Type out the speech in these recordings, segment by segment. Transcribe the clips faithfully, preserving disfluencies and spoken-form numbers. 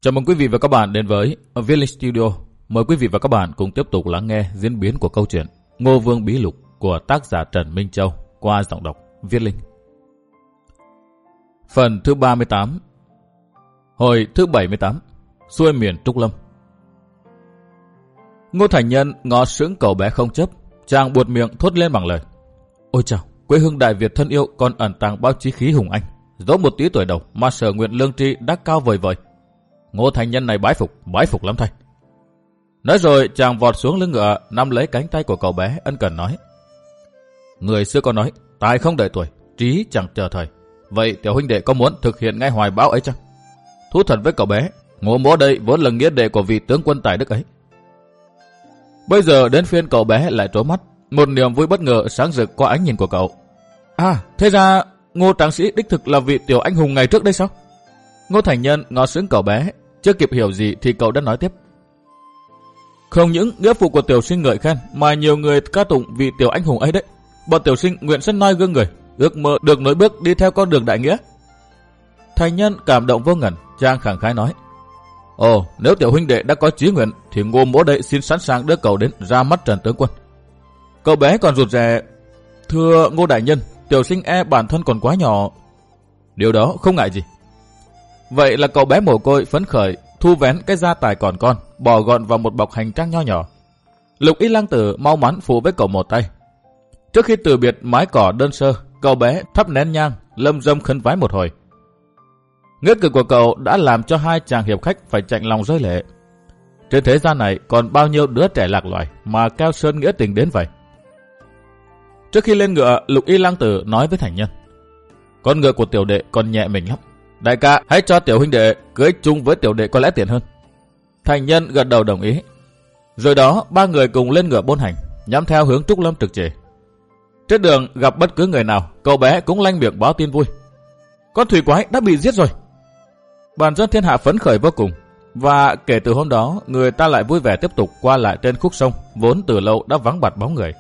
Chào mừng quý vị và các bạn đến với Viết Linh Studio. Mời quý vị và các bạn cùng tiếp tục lắng nghe diễn biến của câu chuyện Ngô Vương Bí Lục của tác giả Trần Minh Châu qua giọng đọc Viết Linh. Phần thứ ba mươi tám. Hồi thứ bảy mươi tám. Xuôi miền Trúc Lâm. Ngô Thành Nhân ngó sững cậu bé không chấp, chàng buột miệng thốt lên bằng lời: Ôi chào, quê hương Đại Việt thân yêu còn ẩn tàng bao chí khí hùng anh. Dẫu một tí tuổi đầu mà sở nguyện lương tri đã cao vời vời. Ngô Thành Nhân này bái phục, bái phục lắm thầy. Nói rồi chàng vọt xuống lưng ngựa, nắm lấy cánh tay của cậu bé ân cần nói: Người xưa có nói, tài không đợi tuổi, trí chẳng chờ thời. Vậy tiểu huynh đệ có muốn thực hiện ngay hoài bão ấy chăng? Thú thật với cậu bé, Ngô mỗ đây vốn là nghĩa đệ của vị tướng quân tài đức ấy. Bây giờ đến phiên cậu bé lại trố mắt, một niềm vui bất ngờ sáng rực qua ánh nhìn của cậu. À, thế ra Ngô tráng sĩ đích thực là vị tiểu anh hùng ngày trước đây sao? Ngô Thành Nhân ngó sững cậu bé, chưa kịp hiểu gì thì cậu đã nói tiếp: Không những nghĩa phụ của tiểu sinh ngợi khen, mà nhiều người ca tụng vị tiểu anh hùng ấy đấy. Bọn tiểu sinh nguyện sân noi gương người, ước mơ được nối bước đi theo con đường đại nghĩa. Thành Nhân cảm động vô ngần, chàng khẳng khái nói: Ồ, nếu tiểu huynh đệ đã có chí nguyện thì Ngô mỗ đây xin sẵn sàng đưa cậu đến ra mắt Trần tướng quân. Cậu bé còn rụt rè: Thưa Ngô đại nhân, tiểu sinh e bản thân còn quá nhỏ. Điều đó không ngại gì. Vậy là cậu bé mồ côi phấn khởi thu vén cái gia tài còn con, bỏ gọn vào một bọc hành trang nho nhỏ. Lục Y Lang Tử mau mắn phụ với cậu một tay. Trước khi từ biệt mái cỏ đơn sơ, cậu bé thắp nén nhang, lâm dâm khấn vái một hồi. Nghĩa cử của cậu đã làm cho hai chàng hiệp khách phải chạnh lòng rơi lệ. Trên thế gian này còn bao nhiêu đứa trẻ lạc loài mà keo sơn nghĩa tình đến vậy. Trước khi lên ngựa, Lục Y Lang Tử nói với Thành Nhân: Con ngựa của tiểu đệ còn nhẹ mình lắm. Đại ca, hãy cho tiểu huynh đệ cưỡi chung với tiểu đệ có lẽ tiện hơn. Thành Nhân gật đầu đồng ý. Rồi đó ba người cùng lên ngựa bôn hành, nhắm theo hướng Trúc Lâm trực trề. Trên đường gặp bất cứ người nào, cậu bé cũng lanh miệng báo tin vui: Con thủy quái đã bị giết rồi. Bản dân thiên hạ phấn khởi vô cùng. Và kể từ hôm đó, người ta lại vui vẻ tiếp tục qua lại trên khúc sông vốn từ lâu đã vắng bặt bóng người.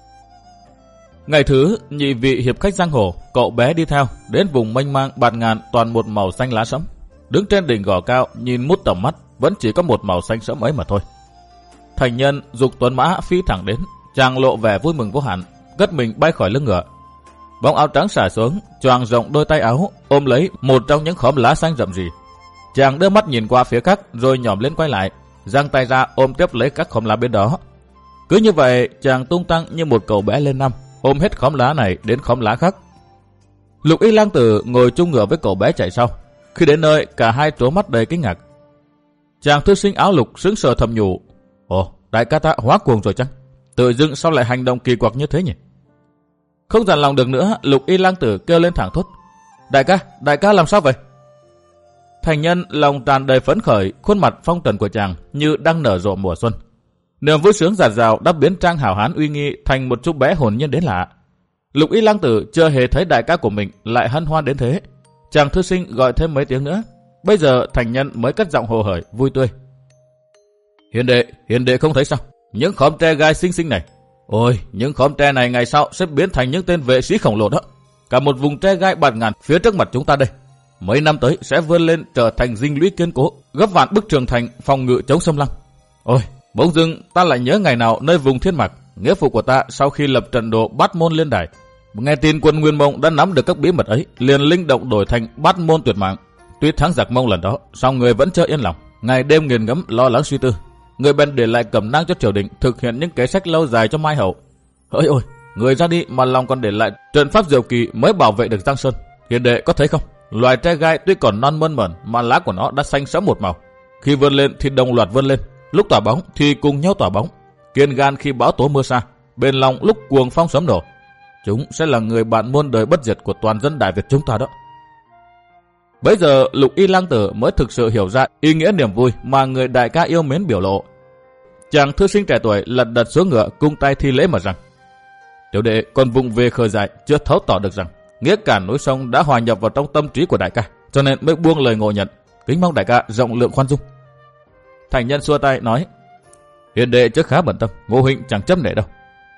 Ngày thứ, nhị vị hiệp khách giang hồ, cậu bé đi theo, đến vùng mênh mang bạt ngàn toàn một màu xanh lá sẫm. Đứng trên đỉnh gò cao, nhìn mút tầm mắt, vẫn chỉ có một màu xanh sẫm ấy mà thôi. Thành Nhân dục tuấn mã phi thẳng đến, chàng lộ vẻ vui mừng vô hạn, cất mình bay khỏi lưng ngựa. Bóng áo trắng xả xuống, choàng rộng đôi tay áo, ôm lấy một trong những khóm lá xanh rậm rì. Chàng đưa mắt nhìn qua phía khác, rồi nhòm lên quay lại, giang tay ra ôm tiếp lấy các khóm lá bên đó. Cứ như vậy, chàng tung tăng như một cậu bé lên năm, ôm hết khóm lá này đến khóm lá khác. Lục Y Lang Tử ngồi chung ngựa với cậu bé chạy sau. Khi đến nơi, cả hai trố mắt đầy kinh ngạc. Chàng thư sinh áo lục sững sờ thầm nhủ: Ồ, đại ca ta hóa cuồng rồi chăng? Tự dưng sao lại hành động kỳ quặc như thế nhỉ? Không dằn lòng được nữa, Lục Y Lang Tử kêu lên thẳng thốt: Đại ca, đại ca làm sao vậy? Thành Nhân lòng tràn đầy phấn khởi, khuôn mặt phong trần của chàng như đang nở rộ mùa xuân. Niềm vui sướng dạt dào đã biến trang hảo hán uy nghi thành một chú bé hồn nhiên đến lạ. Lục Y Lang Tử chưa hề thấy đại ca của mình lại hân hoan đến thế. Chàng thư sinh gọi thêm mấy tiếng nữa. Bây giờ Thành Nhân mới cất giọng hồ hởi vui tươi: Hiền đệ, hiền đệ không thấy sao? Những khóm tre gai xinh xinh này, ôi, những khóm tre này ngày sau sẽ biến thành những tên vệ sĩ khổng lồ đó. Cả một vùng tre gai bạt ngàn phía trước mặt chúng ta đây, mấy năm tới sẽ vươn lên trở thành dinh lũy kiên cố, gấp vạn bức tường thành phòng ngự chống xâm lăng. Ôi, bỗng dưng ta lại nhớ ngày nào nơi vùng Thiên Mạc, nghĩa phụ của ta sau khi lập trận đồ Bát Môn Liên Đài, nghe tin quân Nguyên Mông đã nắm được các bí mật ấy, liền linh động đổi thành Bát Môn Tuyệt Mạng. Tuy thắng giặc Mông lần đó, song người vẫn chưa yên lòng, ngày đêm nghiền ngẫm lo lắng suy tư. Người bèn để lại cẩm nang cho triều đình thực hiện những kế sách lâu dài cho Mai hậu. Hỡi ôi, người ra đi mà lòng còn để lại trận pháp diệu kỳ mới bảo vệ được Giang Sơn. Hiền đệ có thấy không? Loài tre gai tuy còn non mơn mởn mà lá của nó đã xanh sẫm một màu. Khi vươn lên thì đồng loạt vươn lên, lúc tỏa bóng thì cùng nhau tỏa bóng. Kiên gan khi bão tố mưa xa, bền lòng lúc cuồng phong sấm nổ. Chúng sẽ là người bạn muôn đời bất diệt của toàn dân Đại Việt chúng ta đó. Bấy giờ Lục Y Lang Tử mới thực sự hiểu ra ý nghĩa niềm vui mà người đại ca yêu mến biểu lộ. Chàng thư sinh trẻ tuổi lật đật xuống ngựa cung tay thi lễ mà rằng: Tiểu đệ còn vùng về khờ dại chưa thấu tỏ được rằng nghĩa cản núi sông đã hòa nhập vào trong tâm trí của đại ca, cho nên mới buông lời ngộ nhận, kính mong đại ca rộng lượng khoan dung. Thành Nhân xua tay nói: Hiền đệ chứ khá bận tâm, Ngô huynh chẳng chấp nể đâu.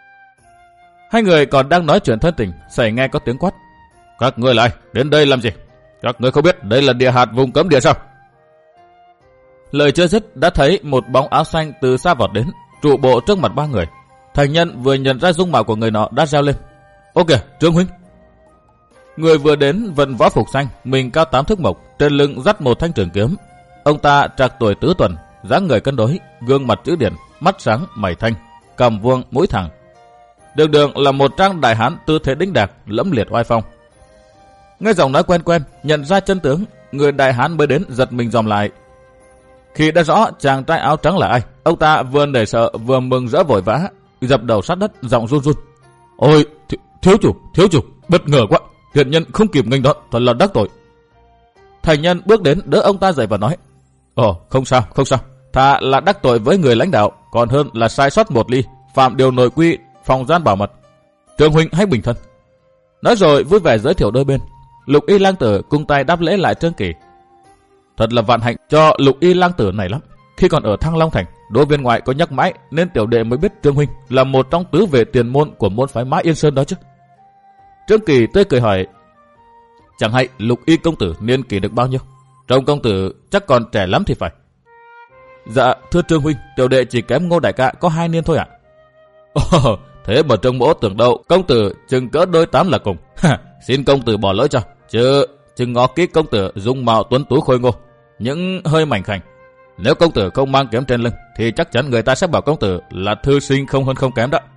Hai người còn đang nói chuyện thân tình, xảy nghe có tiếng quát: Các ngươi lại đến đây làm gì? Các ngươi không biết đây là địa hạt vùng cấm địa sao? Lời chưa dứt đã thấy một bóng áo xanh từ xa vọt đến, trụ bộ trước mặt ba người. Thành nhân vừa nhận ra dung mạo của người nọ đã reo lên: "Ô kìa, Trương huynh!" Người vừa đến vận võ phục xanh, mình cao tám thước mộc, trên lưng dắt một thanh trường kiếm. Ông ta trạc tuổi tứ tuần, dáng người cân đối, gương mặt chữ điển, mắt sáng, mày thanh, cằm vuông, mũi thẳng. Đường đường là một trang đại hán tư thế đĩnh đạc, lẫm liệt oai phong. Nghe giọng nói quen quen, nhận ra chân tướng, người đại hán mới đến giật mình dòm lại. Khi đã rõ chàng trai áo trắng là ai, ông ta vừa nể sợ vừa mừng rỡ vội vã, dập đầu sát đất, giọng run run: "Ôi, th thiếu chủ, thiếu chủ, bất ngờ quá, thiện nhân không kịp nghênh đón, thật là đắc tội." Thành nhân bước đến đỡ ông ta dậy và nói: "Ồ, không sao, không sao, thà là đắc tội với người lãnh đạo, còn hơn là sai sót một ly, phạm điều nội quy phòng gian bảo mật. Trương huynh hãy bình thân." Nói rồi vui vẻ giới thiệu đôi bên. Lục Y Lang Tử cung tay đáp lễ lại Trương Kỳ. Thật là vạn hạnh cho Lục Y Lang Tử này lắm. Khi còn ở Thăng Long Thành, đối viên ngoại có nhắc mãi nên tiểu đệ mới biết Trương huynh là một trong tứ vệ tiền môn của môn phái Mã Yên Sơn đó chứ. Trương Kỳ tươi cười hỏi: "Chẳng hay Lục Y công tử niên kỷ được bao nhiêu? Trông công tử chắc còn trẻ lắm thì phải." "Dạ thưa Trương huynh, tiểu đệ chỉ kém Ngô đại ca có hai niên thôi ạ." "Ồ, thế mà Trương mỗ tưởng đâu công tử chừng cỡ đôi tám là cùng." "Xin công tử bỏ lỗi cho, chứ chừng ngó kỹ công tử dung mạo tuấn tú khôi ngô, những hơi mảnh khảnh. Nếu công tử không mang kiếm trên lưng thì chắc chắn người ta sẽ bảo công tử là thư sinh không hơn không kém đó."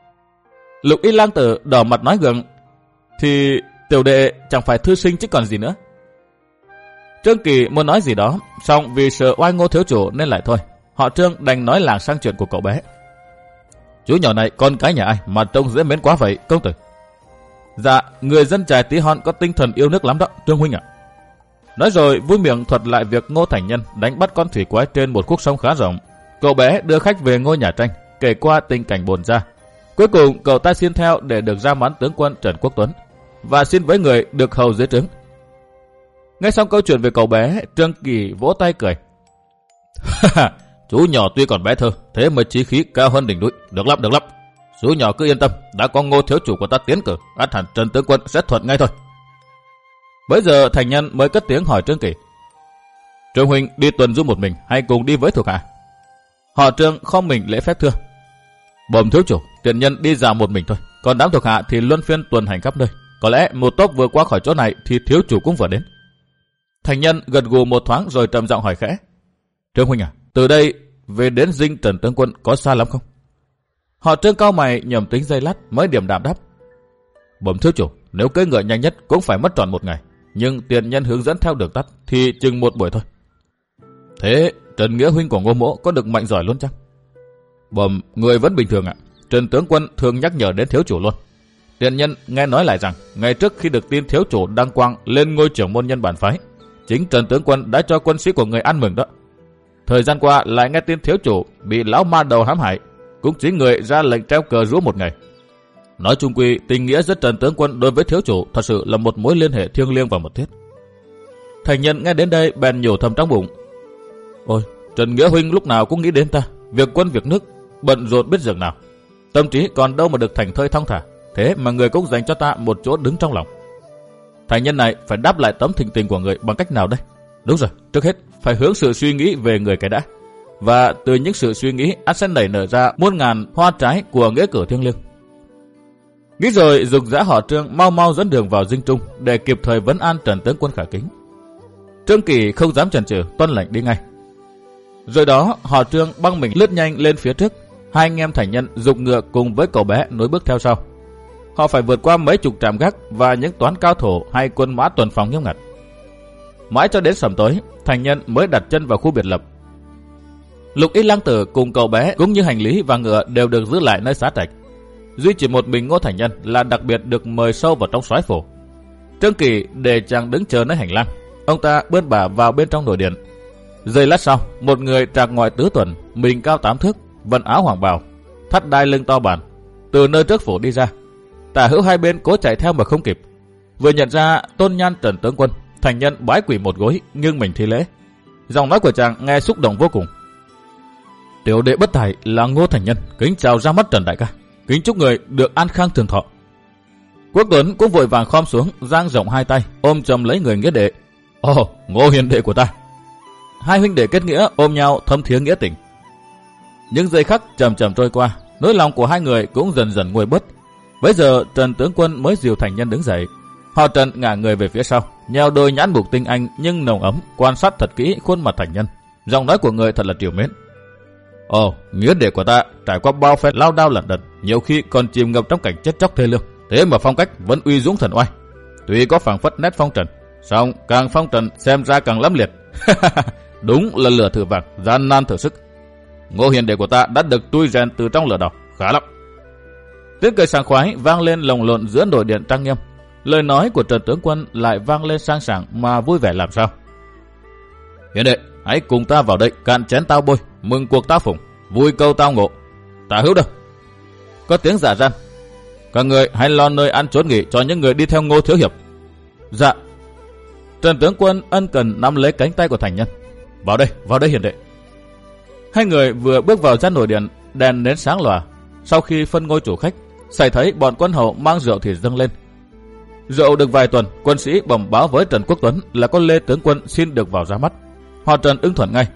Lục Y Lang Tử đỏ mặt nói gượng: "Thì tiểu đệ chẳng phải thư sinh chứ còn gì nữa." Trương Kỳ muốn nói gì đó, song vì sợ oai Ngô thiếu chủ nên lại thôi. Họ Trương đành nói làng sang chuyện của cậu bé. "Chú nhỏ này con cái nhà ai mà trông dễ mến quá vậy công tử?" "Dạ, người dân trài Tí Hon có tinh thần yêu nước lắm đó Trương huynh ạ." Nói rồi vui miệng thuật lại việc Ngô Thành Nhân đánh bắt con thủy quái trên một khúc sông khá rộng. Cậu bé đưa khách về ngôi nhà tranh, kể qua tình cảnh buồn ra. Cuối cùng cậu ta xin theo để được ra mán tướng quân Trần Quốc Tuấn và xin với người được hầu dưới trướng. Nghe xong câu chuyện về cậu bé, Trương Kỳ vỗ tay cười: "Chú nhỏ tuy còn bé thơ, thế mà chí khí cao hơn đỉnh núi, được lắm, được lắm. Chú nhỏ cứ yên tâm, đã có Ngô thiếu chủ của ta tiến cử, ắt hẳn Trần tướng quân sẽ thuận ngay thôi." Bấy giờ Thành Nhân mới cất tiếng hỏi Trương Kỳ: "Trương huynh đi tuần du một mình hay cùng đi với thuộc hạ?" Họ Trương không mình lễ phép thưa: "Bẩm thiếu chủ, tiện nhân đi dạo một mình thôi, còn đám thuộc hạ thì luân phiên tuần hành khắp nơi. Có lẽ một tốp vừa qua khỏi chỗ này thì thiếu chủ cũng vừa đến." Thành Nhân gật gù một thoáng rồi trầm giọng hỏi khẽ: "Trương huynh à, từ đây về đến dinh Trần tướng quân có xa lắm không?" Họ Trương cau mày nhầm tính giây lát mới điểm đạm đáp: "Bẩm thiếu chủ, nếu cưỡi ngựa nhanh nhất cũng phải mất trọn một ngày, nhưng tiền nhân hướng dẫn theo đường tắt thì chừng một buổi thôi." "Thế Trần Nghĩa huynh của Ngô mỗ có được mạnh giỏi luôn chăng?" "Bẩm, người vẫn bình thường ạ. Trần tướng quân thường nhắc nhở đến thiếu chủ luôn. Tiền nhân nghe nói lại rằng ngày trước khi được tin thiếu chủ đăng quang lên ngôi trưởng môn nhân bản phái, chính Trần tướng quân đã cho quân sĩ của người ăn mừng đó. Thời gian qua lại nghe tin thiếu chủ bị lão ma đầu hãm hại, cũng chính người ra lệnh treo cờ rúa một ngày. Nói chung quy, tình nghĩa giữa Trần tướng quân đối với thiếu chủ thật sự là một mối liên hệ thiêng liêng và mật thiết." Thành Nhân nghe đến đây bèn nhủ thầm trong bụng: "Ôi, Trần Nghĩa huynh lúc nào cũng nghĩ đến ta, việc quân việc nước bận rộn biết dường nào, tâm trí còn đâu mà được thành thơi thong thả, thế mà người cũng dành cho ta một chỗ đứng trong lòng. Thành Nhân này phải đáp lại tấm thịnh tình của người bằng cách nào đây? Đúng rồi, trước hết phải hướng sự suy nghĩ về người cái đã, và từ những sự suy nghĩ ắt sẽ nảy nở ra muôn ngàn hoa trái của nghĩa cử thiêng liêng." Nghĩ rồi dục dã họ Trương mau mau dẫn đường vào dinh trung để kịp thời vấn an Trần tướng quân khả kính. Trương Kỳ không dám chần chừ, tuân lệnh đi ngay. Rồi đó họ Trương băng mình lướt nhanh lên phía trước, hai anh em Thành Nhân dục ngựa cùng với cậu bé nối bước theo sau. Họ phải vượt qua mấy chục trạm gác và những toán cao thủ hay quân mã tuần phòng nghiêm ngặt. Mãi cho đến sầm tối, Thành Nhân mới đặt chân vào khu biệt lập. Lục Y Lang Tử cùng cậu bé cũng như hành lý và ngựa đều được giữ lại nơi xá trạch. Duy chỉ một mình Ngô Thành Nhân là đặc biệt được mời sâu vào trong soái phủ. Trương Kỳ để chàng đứng chờ nơi hành lang, ông ta bươn bả vào bên trong nội điện. Giây lát sau, một người trạc ngoại tứ tuần, mình cao tám thước, vận áo hoàng bào, thắt đai lưng to bản, từ nơi trước phủ đi ra. Tả hữu hai bên cố chạy theo mà không kịp. Vừa nhận ra tôn nhan Trần tướng quân, Thành Nhân bái quỳ một gối nghiêng mình thi lễ. Giọng nói của chàng nghe xúc động vô cùng: "Tiểu đệ bất tài là Ngô Thành Nhân, kính chào ra mắt Trần đại ca, kính chúc người được an khang trường thọ." Quốc Tuấn cũng vội vàng khom xuống, dang rộng hai tay ôm chầm lấy người nghĩa đệ: "Ồ, Ngô hiền đệ của ta." hai huynh đệ kết nghĩa ôm nhau thâm thiế nghĩa tình. Những giây khắc chậm chậm trôi qua, nỗi lòng của hai người cũng dần dần nguôi bớt. Bây giờ Trần tướng quân mới dìu Thành Nhân đứng dậy. Họ Trần ngả người về phía sau, nheo đôi nhãn mục tinh anh nhưng nồng ấm, quan sát thật kỹ khuôn mặt Thành Nhân. Giọng nói của người thật là trìu mến. Ồ, nghĩa đệ của ta trải qua bao phen lao đao lận đận, nhiều khi còn chìm ngập trong cảnh chết chóc thê lương, thế mà phong cách vẫn uy dũng thần oai. Tuy có phảng phất nét phong trần, song càng phong trần xem ra càng lẫm liệt. Đúng là lửa thử vàng, gian nan thử sức. Ngô hiền đệ của ta đã được tui rèn từ trong lửa đỏ, khá lắm. Tiếng cười sảng khoái vang lên lồng lộn giữa nội điện trang nghiêm. Lời nói của Trần tướng quân lại vang lên sang sảng mà vui vẻ làm sao. Hiền đệ, hãy cùng ta vào đây cạn chén tao bôi, mừng cuộc tao phụng, vui câu tao ngộ. Tả hữu đâu? Có tiếng giả gian. Các người hãy lo nơi ăn trốn nghỉ cho những người đi theo Ngô thiếu hiệp. Dạ. Trần tướng quân ân cần nắm lấy cánh tay của Thành Nhân. Vào đây, vào đây hiền đệ. Hai người vừa bước vào gian nội điện, đèn nến sáng lòa. Sau khi phân ngôi chủ khách, xảy thấy bọn quân hầu mang rượu thì dâng lên. Rượu được vài tuần, quân sĩ bẩm báo với Trần Quốc Tuấn là có Lê tướng quân xin được vào ra mắt. Họ Trần ưng thuận ngay.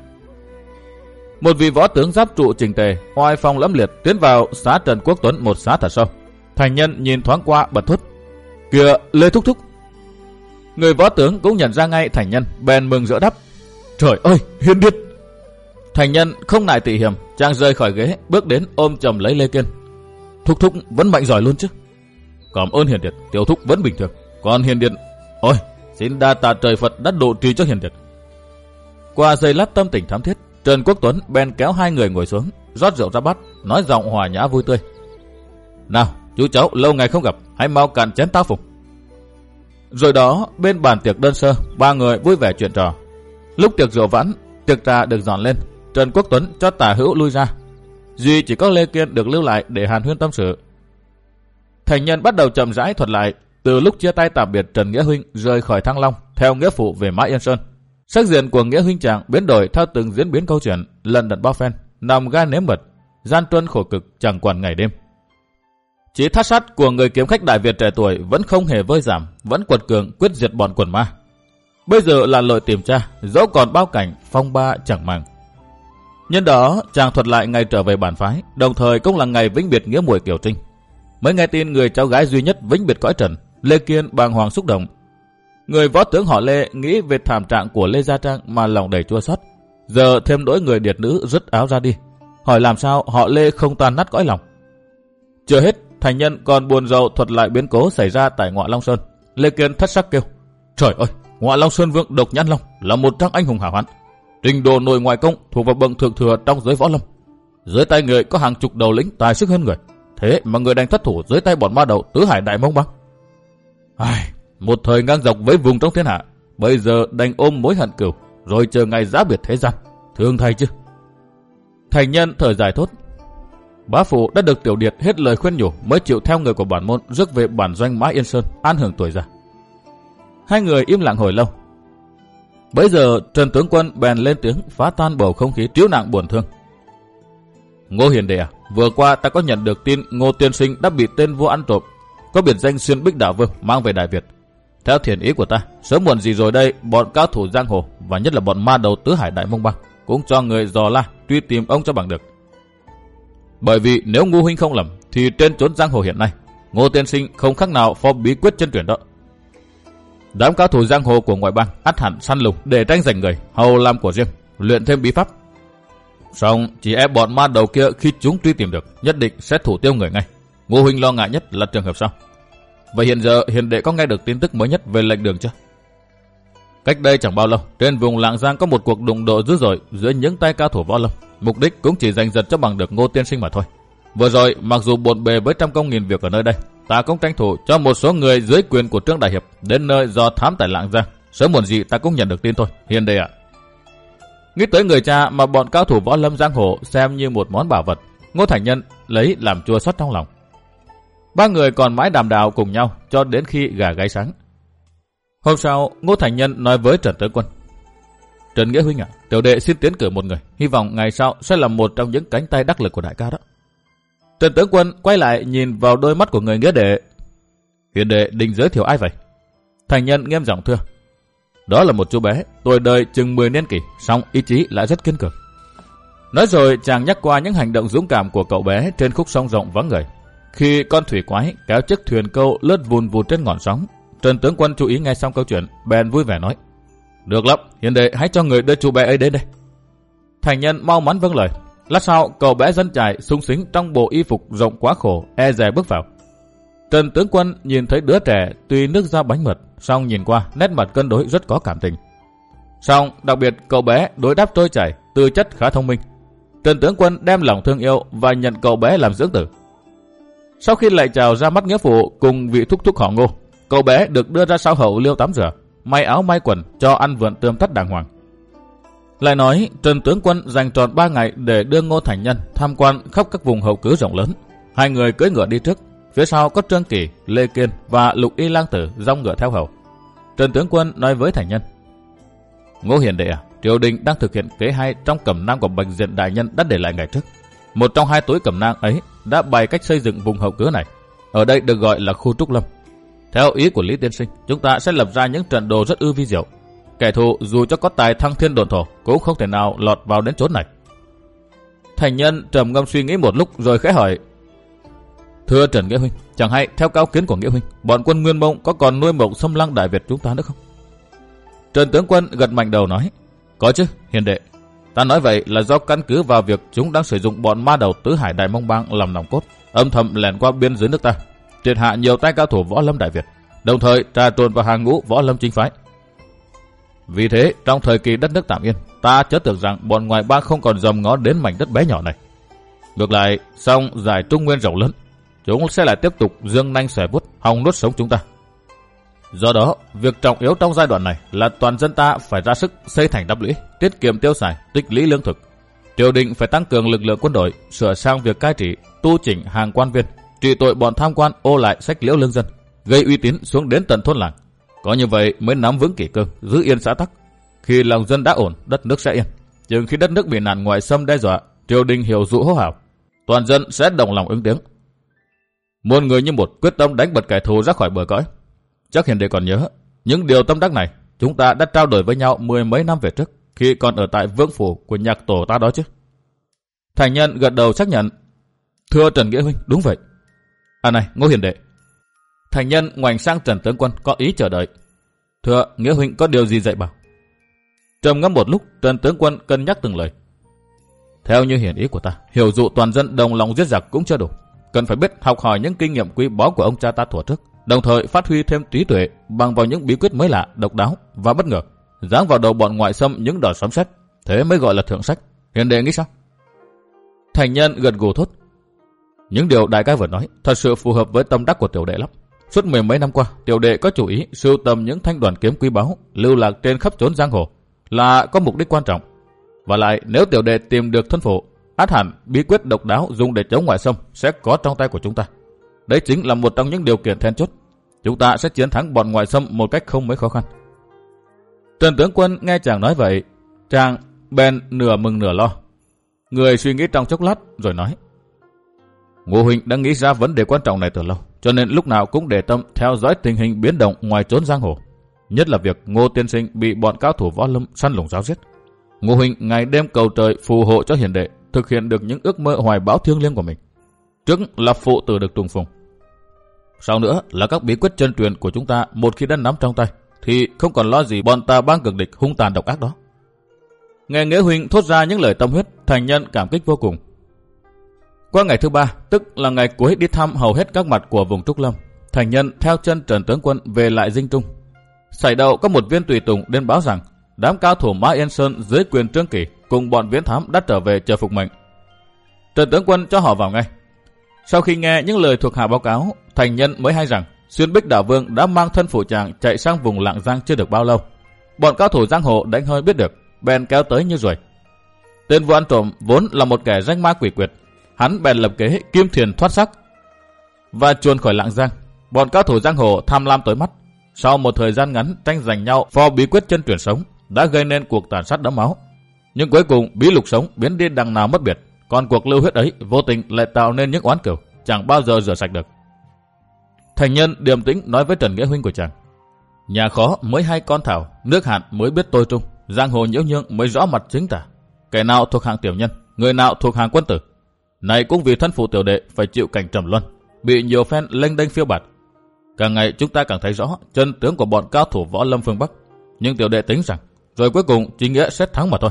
Một vị võ tướng giáp trụ chỉnh tề, oai phong lẫm liệt tiến vào xá Trần Quốc Tuấn một xá thật sâu. Thành Nhân nhìn thoáng qua bật thốt: "Kìa, Lê thúc thúc." Người võ tướng cũng nhận ra ngay Thành Nhân, bèn mừng rỡ đáp: "Trời ơi, hiền điệt." Thành Nhân không nại tị hiểm, chàng rơi khỏi ghế, bước đến ôm chầm lấy Lê Kiên. "Thúc thúc vẫn mạnh giỏi luôn chứ?" "Cảm ơn hiền điệt, tiểu thúc vẫn bình thường. Còn hiền điệt, ôi, xin đa tạ trời Phật đã độ trì cho hiền điệt." Qua giây lát tâm tình thắm thiết, Trần Quốc Tuấn bèn kéo hai người ngồi xuống, rót rượu ra bát, nói giọng hòa nhã vui tươi: "Nào, chú cháu lâu ngày không gặp, hãy mau cạn chén tao phục." Rồi đó, bên bàn tiệc đơn sơ, ba người vui vẻ chuyện trò. Lúc tiệc rượu vãn, tiệc trà được dọn lên, Trần Quốc Tuấn cho Tả Hữu lui ra. Duy chỉ có Lê Kiên được lưu lại để hàn huyên tâm sự. Thành Nhân bắt đầu chậm rãi thuật lại từ lúc chia tay tạm biệt Trần Nghĩa huynh rời khỏi Thăng Long theo nghĩa phụ về Mã Yên Sơn. Sắc diện của Nghĩa huynh chàng biến đổi theo từng diễn biến câu chuyện, lần đận bao phen, nằm gai nếm mật, gian truân khổ cực chẳng quản ngày đêm. Chí thắt sắt của người kiếm khách Đại Việt trẻ tuổi vẫn không hề vơi giảm, vẫn quật cường quyết diệt bọn quần ma. Bây giờ là lời tìm tra, dẫu còn bao cảnh phong ba chẳng màng. Nhân đó, chàng thuật lại ngày trở về bản phái, đồng thời cũng là ngày vĩnh biệt nghĩa muội Kiều Trinh. Mới nghe tin người cháu gái duy nhất vĩnh biệt cõi trần, Lê Kiên bàng hoàng xúc động. Người võ tướng họ Lê nghĩ về thảm trạng của Lê Gia Trang mà lòng đầy chua xót. Giờ thêm nỗi người điệt nữ rứt áo ra đi, hỏi làm sao họ Lê không tan nát cõi lòng. Chưa hết, Thành Nhân còn buồn rầu thuật lại biến cố xảy ra tại Ngọa Long Sơn. Lê Kiên thất sắc kêu: "Trời ơi, Ngọa Long Sơn Vương Độc Nhãn Long là một trang anh hùng hảo hán, trình độ nội ngoại công thuộc vào bậc thượng thừa trong giới võ lâm. Dưới tay người có hàng chục đầu lĩnh tài sức hơn người, thế mà người đành thất thủ dưới tay bọn ma đầu tứ hải đại mông băng. Ai, một thời ngang dọc với vùng trong thiên hạ, bây giờ đành ôm mối hận cừu, rồi chờ ngày giã biệt thế gian, thương thay chứ." Thành Nhân thở dài thốt: "Bá phụ đã được Tiểu Điệt hết lời khuyên nhủ mới chịu theo người của bản môn rước về bản doanh Mã Yên Sơn an hưởng tuổi già." Hai người im lặng hồi lâu. Bấy giờ Trần tướng quân bèn lên tiếng phá tan bầu không khí trĩu nặng buồn thương: "Ngô hiền đệ à, vừa qua ta có nhận được tin Ngô tiên sinh đã bị tên vua ăn trộm, có biệt danh Xuyên Bích Đạo Vương mang về Đại Việt. Theo thiện ý của ta, sớm muộn gì rồi đây, bọn cao thủ giang hồ và nhất là bọn ma đầu tứ hải đại mông băng cũng cho người dò la truy tìm ông cho bằng được. Bởi vì nếu Ngô huynh không lầm thì trên chốn giang hồ hiện nay, Ngô tiên sinh không khác nào phó bí quyết chân truyền đó. Đám cao thủ giang hồ của ngoại bang ắt hẳn săn lùng để tranh giành người, hầu làm của riêng, luyện thêm bí pháp. Song chỉ e bọn ma đầu kia khi chúng truy tìm được, nhất định sẽ thủ tiêu người ngay. Ngô huynh lo ngại nhất là trường hợp sau. Vậy hiện giờ hiền đệ có nghe được tin tức mới nhất về lệnh đường chưa?" Cách đây chẳng bao lâu, trên vùng Lạng Giang có một cuộc đụng độ dữ dội giữa những tay cao thủ võ lâm, mục đích cũng chỉ giành giật cho bằng được Ngô tiên sinh mà thôi. Vừa rồi, mặc dù bộn bề với trăm công nghìn việc ở nơi đây, ta cũng tranh thủ cho một số người dưới quyền của Trương Đại Hiệp đến nơi do thám tại Lạng Giang. Sớm muộn gì ta cũng nhận được tin thôi, hiền đệ ạ." Nghĩ tới người cha mà bọn cao thủ võ lâm giang hồ xem như một món bảo vật, Ngô Thành Nhân lấy làm chua xót trong lòng. Ba người còn mãi đàm đạo cùng nhau cho đến khi gà gáy sáng. Hôm sau, Ngô Thành Nhân nói với Trần tướng quân: "Trần Nghĩa huynh ạ, à, tiểu đệ xin tiến cử một người, hy vọng ngày sau sẽ là một trong những cánh tay đắc lực của đại ca đó." Trần tướng quân quay lại nhìn vào đôi mắt của người nghĩa đệ: "Hiền đệ định giới thiệu ai vậy?" Thành Nhân nghiêm giọng thưa: Đó là một chú bé, tuổi đời chừng mười niên kỷ, song ý chí lại rất kiên cường. Nói rồi chàng nhắc qua những hành động dũng cảm của cậu bé trên khúc sông rộng vắng người. Khi con thủy quái kéo chiếc thuyền câu lướt vùn vụt trên ngọn sóng, Trần tướng quân chú ý nghe xong câu chuyện, bèn vui vẻ nói: Được lắm, hiền đệ hãy cho người đưa chú bé ấy đến đây. Thành nhân mau mắn vâng lời. Lát sau, cậu bé dân trại sung sính trong bộ y phục rộng quá khổ, e dè bước vào. Trần tướng quân nhìn thấy đứa trẻ tuy nước da bánh mật, song nhìn qua nét mặt cân đối rất có cảm tình. Song đặc biệt cậu bé đối đáp trôi chảy, tư chất khá thông minh. Trần tướng quân đem lòng thương yêu và nhận cậu bé làm dưỡng tử. Sau khi lại chào ra mắt nghĩa phụ cùng vị thúc thúc họ Ngô, cậu bé được đưa ra sau hậu liêu tắm rửa, may áo may quần, cho ăn vườn tươm tất đàng hoàng. Lại nói Trần tướng quân dành tròn ba ngày để đưa Ngô Thành Nhân tham quan khắp các vùng hậu cứ rộng lớn. Hai người cưỡi ngựa đi trước, phía sau có Trương Kỳ, Lê Kiên và Lục Y Lang Tử dong ngựa theo hầu. Trần tướng quân nói với Thành Nhân: Ngô hiền đệ à, triều đình đang thực hiện kế hay trong cẩm nang của Bạch Diện đại nhân đã để lại ngày trước. Một trong hai túi cẩm nang ấy đã bày cách xây dựng vùng hậu cứ này. Ở đây được gọi là khu Trúc Lâm. Theo ý của Lý tiên sinh, chúng ta sẽ lập ra những trận đồ rất ư vi diệu. Kẻ thù dù cho có tài thăng thiên độn thổ cũng không thể nào lọt vào đến chốn này. Thành Nhân trầm ngâm suy nghĩ một lúc rồi khẽ hỏi: Thưa Trần Nghĩa huynh, chẳng hay theo cao kiến của Nghĩa huynh, bọn quân Nguyên Mông có còn nuôi mộng xâm lăng Đại Việt chúng ta nữa không? Trần tướng quân gật mạnh đầu nói: Có chứ, hiền đệ. Ta nói vậy là do căn cứ vào việc chúng đang sử dụng bọn ma đầu tứ hải Đại Mông Bang làm nòng cốt, âm thầm lẻn qua biên giới nước ta, triệt hạ nhiều tay cao thủ võ lâm Đại Việt, đồng thời trà trộn vào hàng ngũ võ lâm chính phái. Vì thế, trong thời kỳ đất nước tạm yên, ta chớ tưởng rằng bọn ngoại bang không còn dòm ngó đến mảnh đất bé nhỏ này. Ngược lại, song giải Trung Nguyên rộng lớn, chúng sẽ lại tiếp tục dương nanh xòe vuốt, hòng nuốt sống chúng ta. Do đó, việc trọng yếu trong giai đoạn này là toàn dân ta phải ra sức xây thành đắp lũy, tiết kiệm tiêu xài, tích lũy lương thực. Triều đình phải tăng cường lực lượng quân đội, sửa sang việc cai trị, tu chỉnh hàng quan viên, trị tội bọn tham quan ô lại sách liễu lương dân, gây uy tín xuống đến tận thôn làng. Có như vậy mới nắm vững kỷ cương, giữ yên xã tắc. Khi lòng dân đã ổn, đất nước sẽ yên. Chừng khi đất nước bị nạn ngoại xâm đe dọa, triều đình hiểu dụ hô hào, toàn dân sẽ đồng lòng ứng tiếng. Muôn người như một quyết tâm đánh bật kẻ thù ra khỏi bờ cõi. Chắc hiền đệ còn nhớ, những điều tâm đắc này chúng ta đã trao đổi với nhau mười mấy năm về trước, khi còn ở tại vương phủ của nhạc tổ ta đó chứ. Thành Nhân gật đầu xác nhận: Thưa Trần Nghĩa huynh, đúng vậy. À này, Ngô hiền đệ. Thành Nhân ngoảnh sang Trần tướng quân có ý chờ đợi: Thưa Nghĩa huynh có điều gì dạy bảo? Trầm ngâm một lúc, Trần tướng quân cân nhắc từng lời. Theo như hiển ý của ta, hiểu dụ toàn dân đồng lòng giết giặc cũng chưa đủ, cần phải biết học hỏi những kinh nghiệm quý báu của ông cha ta thuở trước, đồng thời phát huy thêm trí tuệ bằng vào những bí quyết mới lạ, độc đáo và bất ngờ, giáng vào đầu bọn ngoại xâm những đòn sấm sét, thế mới gọi là thượng sách. Hiền đệ nghĩ sao? Thành Nhân gật gù thốt: Những điều đại ca vừa nói thật sự phù hợp với tâm đắc của tiểu đệ lắm. Suốt mười mấy năm qua, tiểu đệ có chủ ý sưu tầm những thanh đoàn kiếm quý báu lưu lạc trên khắp chốn giang hồ là có mục đích quan trọng. Và lại nếu tiểu đệ tìm được thân phụ, ắt hẳn bí quyết độc đáo dùng để chống ngoại xâm sẽ có trong tay của chúng ta. Đấy chính là một trong những điều kiện then chốt. Chúng ta sẽ chiến thắng bọn ngoại xâm một cách không mấy khó khăn. Trần tướng quân nghe chàng nói vậy, chàng bèn nửa mừng nửa lo. Người suy nghĩ trong chốc lát rồi nói: Ngô huynh đã nghĩ ra vấn đề quan trọng này từ lâu, cho nên lúc nào cũng để tâm theo dõi tình hình biến động ngoài chốn giang hồ. Nhất là việc Ngô tiên sinh bị bọn cao thủ võ lâm săn lùng giáo giết. Ngô huynh ngày đêm cầu trời phù hộ cho hiền đệ thực hiện được những ước mơ hoài bão thiêng liêng của mình. Trước là phụ tử được trùng phùng, sau nữa là các bí quyết chân truyền của chúng ta một khi đã nắm trong tay thì không còn lo gì bọn ta bang cực địch hung tàn độc ác đó. Nghe Nghĩa huynh thốt ra những lời tâm huyết, Thành Nhân cảm kích vô cùng. Qua ngày thứ ba, tức là ngày cuối đi thăm hầu hết các mặt của vùng Trúc Lâm, Thành Nhân theo chân Trần tướng quân về lại Dinh Trung. Sải đầu có một viên tùy tùng đến báo rằng đám cao thủ Mã Yên Sơn dưới quyền Trương Kỳ cùng bọn viễn thám đã trở về chờ phục mệnh. Trần tướng quân cho họ vào ngay. Sau khi nghe những lời thuộc hạ báo cáo, Thành Nhân mới hay rằng Xuyên Bích Đảo Vương đã mang thân phụ chàng chạy sang vùng Lạng Giang chưa được bao lâu. Bọn cao thủ giang hồ đánh hơi biết được, bèn kéo tới như ruồi. Tên vụ ăn trộm vốn là một kẻ danh ma quỷ quyệt, hắn bèn lập kế kim thuyền thoát xác và chuồn khỏi Lạng Giang. Bọn cao thủ giang hồ tham lam tối mắt, sau một thời gian ngắn tranh giành nhau phò bí quyết chân truyền sống, đã gây nên cuộc tàn sát đẫm máu. Nhưng cuối cùng bí lục sống biến đi đằng nào mất biệt, còn cuộc lưu huyết ấy vô tình lại tạo nên những oán cừu chẳng bao giờ rửa sạch được. Thành Nhân điềm tĩnh nói với Trần Nghĩa huynh của chàng: Nhà khó mới hay con thảo, nước hạn mới biết tôi trung, giang hồ nhiễu nhương mới rõ mặt chính tả. Kẻ nào thuộc hạng tiểu nhân, người nào thuộc hàng quân tử. Này cũng vì thân phụ tiểu đệ phải chịu cảnh trầm luân, bị nhiều phen lênh đênh phiêu bạt. Càng ngày chúng ta càng thấy rõ chân tướng của bọn cao thủ võ lâm phương Bắc. Nhưng tiểu đệ tính rằng, rồi cuối cùng chính nghĩa sẽ thắng mà thôi.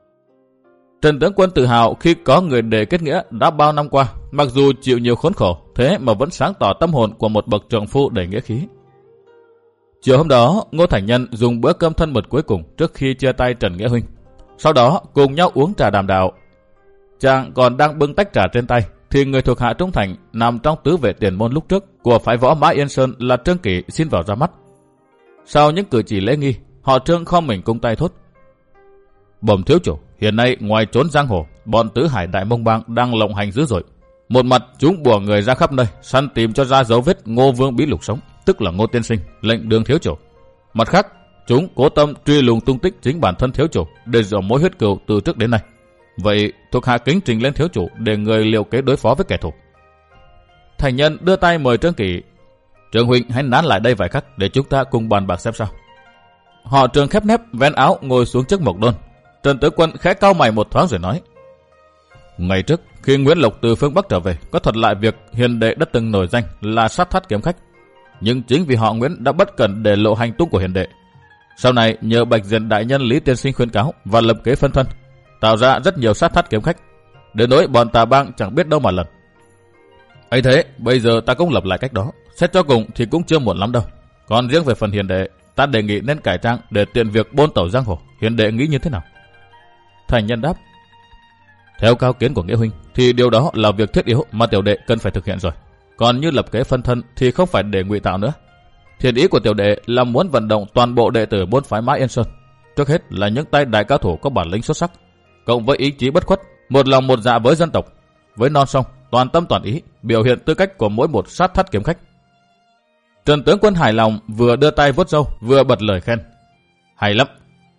Trần tướng quân tự hào khi có người để kết nghĩa đã bao năm qua, mặc dù chịu nhiều khốn khổ, thế mà vẫn sáng tỏ tâm hồn của một bậc trượng phu đầy nghĩa khí. Chiều hôm đó, Ngô Thành Nhân dùng bữa cơm thân mật cuối cùng trước khi chia tay Trần Nghĩa huynh. Sau đó cùng nhau uống trà đàm đạo. Chàng còn đang bưng tách trà trên tay, thì người thuộc hạ trung thành nằm trong tứ vệ tiền môn lúc trước của phái võ Mã Yên Sơn là Trương Kỷ xin vào ra mắt. Sau những cử chỉ lễ nghi, họ Trương khom mình cung tay thốt: Bẩm thiếu chủ, hiện nay ngoài trốn giang hồ, bọn tứ hải đại mông bang đang lộng hành dữ dội. Một mặt chúng bủa người ra khắp nơi săn tìm cho ra dấu vết Ngô Vương Bí Lục sống, tức là Ngô tiên sinh, lệnh đường thiếu chủ. Mặt khác, chúng cố tâm truy lùng tung tích chính bản thân thiếu chủ để dò mối huyết cừu từ trước đến nay. Vậy thuộc hạ kính trình lên thiếu chủ để người liệu kế đối phó với kẻ thù. Thành Nhân đưa tay mời Trương Kỷ: Trương huynh hãy nán lại đây vài khắc để chúng ta cùng bàn bạc xem sao. Họ Trương khép nép vén áo ngồi xuống trước mộc đôn. Trần Tướng Quân khẽ cau mày một thoáng rồi nói: Ngày trước khi Nguyễn Lộc từ phương Bắc trở về, có thuật lại việc hiền đệ đã từng nổi danh là sát thắt kiếm khách. Nhưng chính vì họ Nguyễn đã bất cẩn để lộ hành tung của hiền đệ. Sau này nhờ Bạch Diện đại nhân Lý tiên sinh khuyên cáo và lập kế phân thân, tạo ra rất nhiều sát thắt kiếm khách, đến nỗi bọn tà bang chẳng biết đâu mà lần. Ấy thế, bây giờ ta cũng lập lại cách đó, xét cho cùng thì cũng chưa muộn lắm đâu. Còn riêng về phần hiền đệ, ta đề nghị nên cải trang để tiện việc bôn tẩu giang hồ. Hiền đệ nghĩ như thế nào? Thành Nhân đáp: Theo cao kiến của Nghĩa huynh thì điều đó là việc thiết yếu mà tiểu đệ cần phải thực hiện rồi. Còn như lập kế phân thân thì không phải để ngụy tạo nữa. Thiện ý của tiểu đệ là muốn vận động toàn bộ đệ tử bốn phái Mã Yên Sơn, trước hết là những tay đại cao thủ có bản lĩnh xuất sắc, cộng với ý chí bất khuất, một lòng một dạ với dân tộc, với non sông, toàn tâm toàn ý, biểu hiện tư cách của mỗi một sát thắt kiếm khách. Trần Tướng Quân hài lòng, vừa đưa tay vuốt râu, vừa bật lời khen: Hay lắm.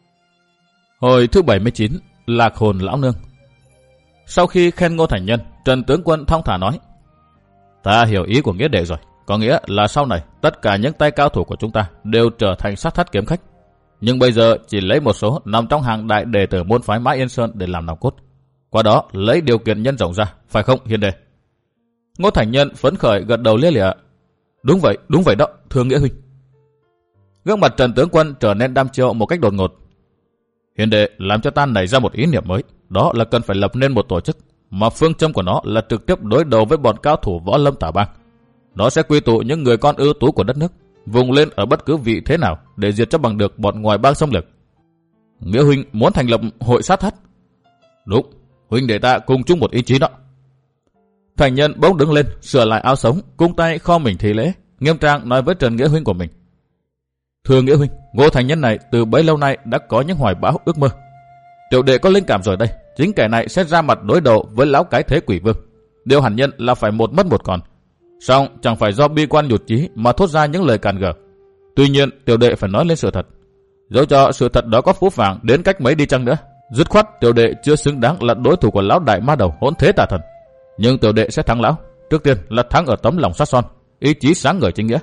Hồi thứ bảy mươi chín, Lạc Hồn lão nương. Sau khi khen Ngô Thành Nhân, Trần Tướng Quân thong thả nói: Ta hiểu ý của Nghĩa đệ rồi, có nghĩa là sau này tất cả những tay cao thủ của chúng ta đều trở thành sát thắt kiếm khách. Nhưng bây giờ chỉ lấy một số nằm trong hàng đại đệ tử môn phái Mã Yên Sơn để làm nòng cốt. Qua đó lấy điều kiện nhân rộng ra, phải không hiền đệ? Ngô Thành Nhân phấn khởi gật đầu lia lịa: Đúng vậy, đúng vậy đó, thưa Nghĩa huynh. Gương mặt Trần Tướng Quân trở nên đăm chiêu một cách đột ngột. Hiền đệ làm cho ta nảy ra một ý niệm mới, đó là cần phải lập nên một tổ chức mà phương châm của nó là trực tiếp đối đầu với bọn cao thủ võ lâm tả bang. Nó sẽ quy tụ những người con ưu tú của đất nước, vùng lên ở bất cứ vị thế nào để diệt cho bằng được bọn ngoài bang xâm lược. Nghĩa huynh muốn thành lập hội sát thắt? Đúng, huynh để ta cùng chung một ý chí đó. Thành Nhân bỗng đứng lên, sửa lại áo sống, cung tay kho mình thi lễ, nghiêm trang nói với Trần Nghĩa huynh của mình: Thưa Nghĩa huynh, Ngô Thành Nhân này từ bấy lâu nay đã có những hoài bão ước mơ. Tiểu đệ có linh cảm rồi đây, chính kẻ này sẽ ra mặt đối đầu với lão cái thế quỷ vương. Điều hẳn nhân là phải một mất một còn. Song chẳng phải do bi quan nhụt chí mà thốt ra những lời càn gờ. Tuy nhiên tiểu đệ phải nói lên sự thật. Dẫu cho sự thật đó có phũ phàng đến cách mấy đi chăng nữa, dứt khoát tiểu đệ chưa xứng đáng là đối thủ của lão đại ma đầu hỗn thế tà thần. Nhưng tiểu đệ sẽ thắng lão. Trước tiên là thắng ở tấm lòng sắt son, ý chí sáng ngời chính nghĩa.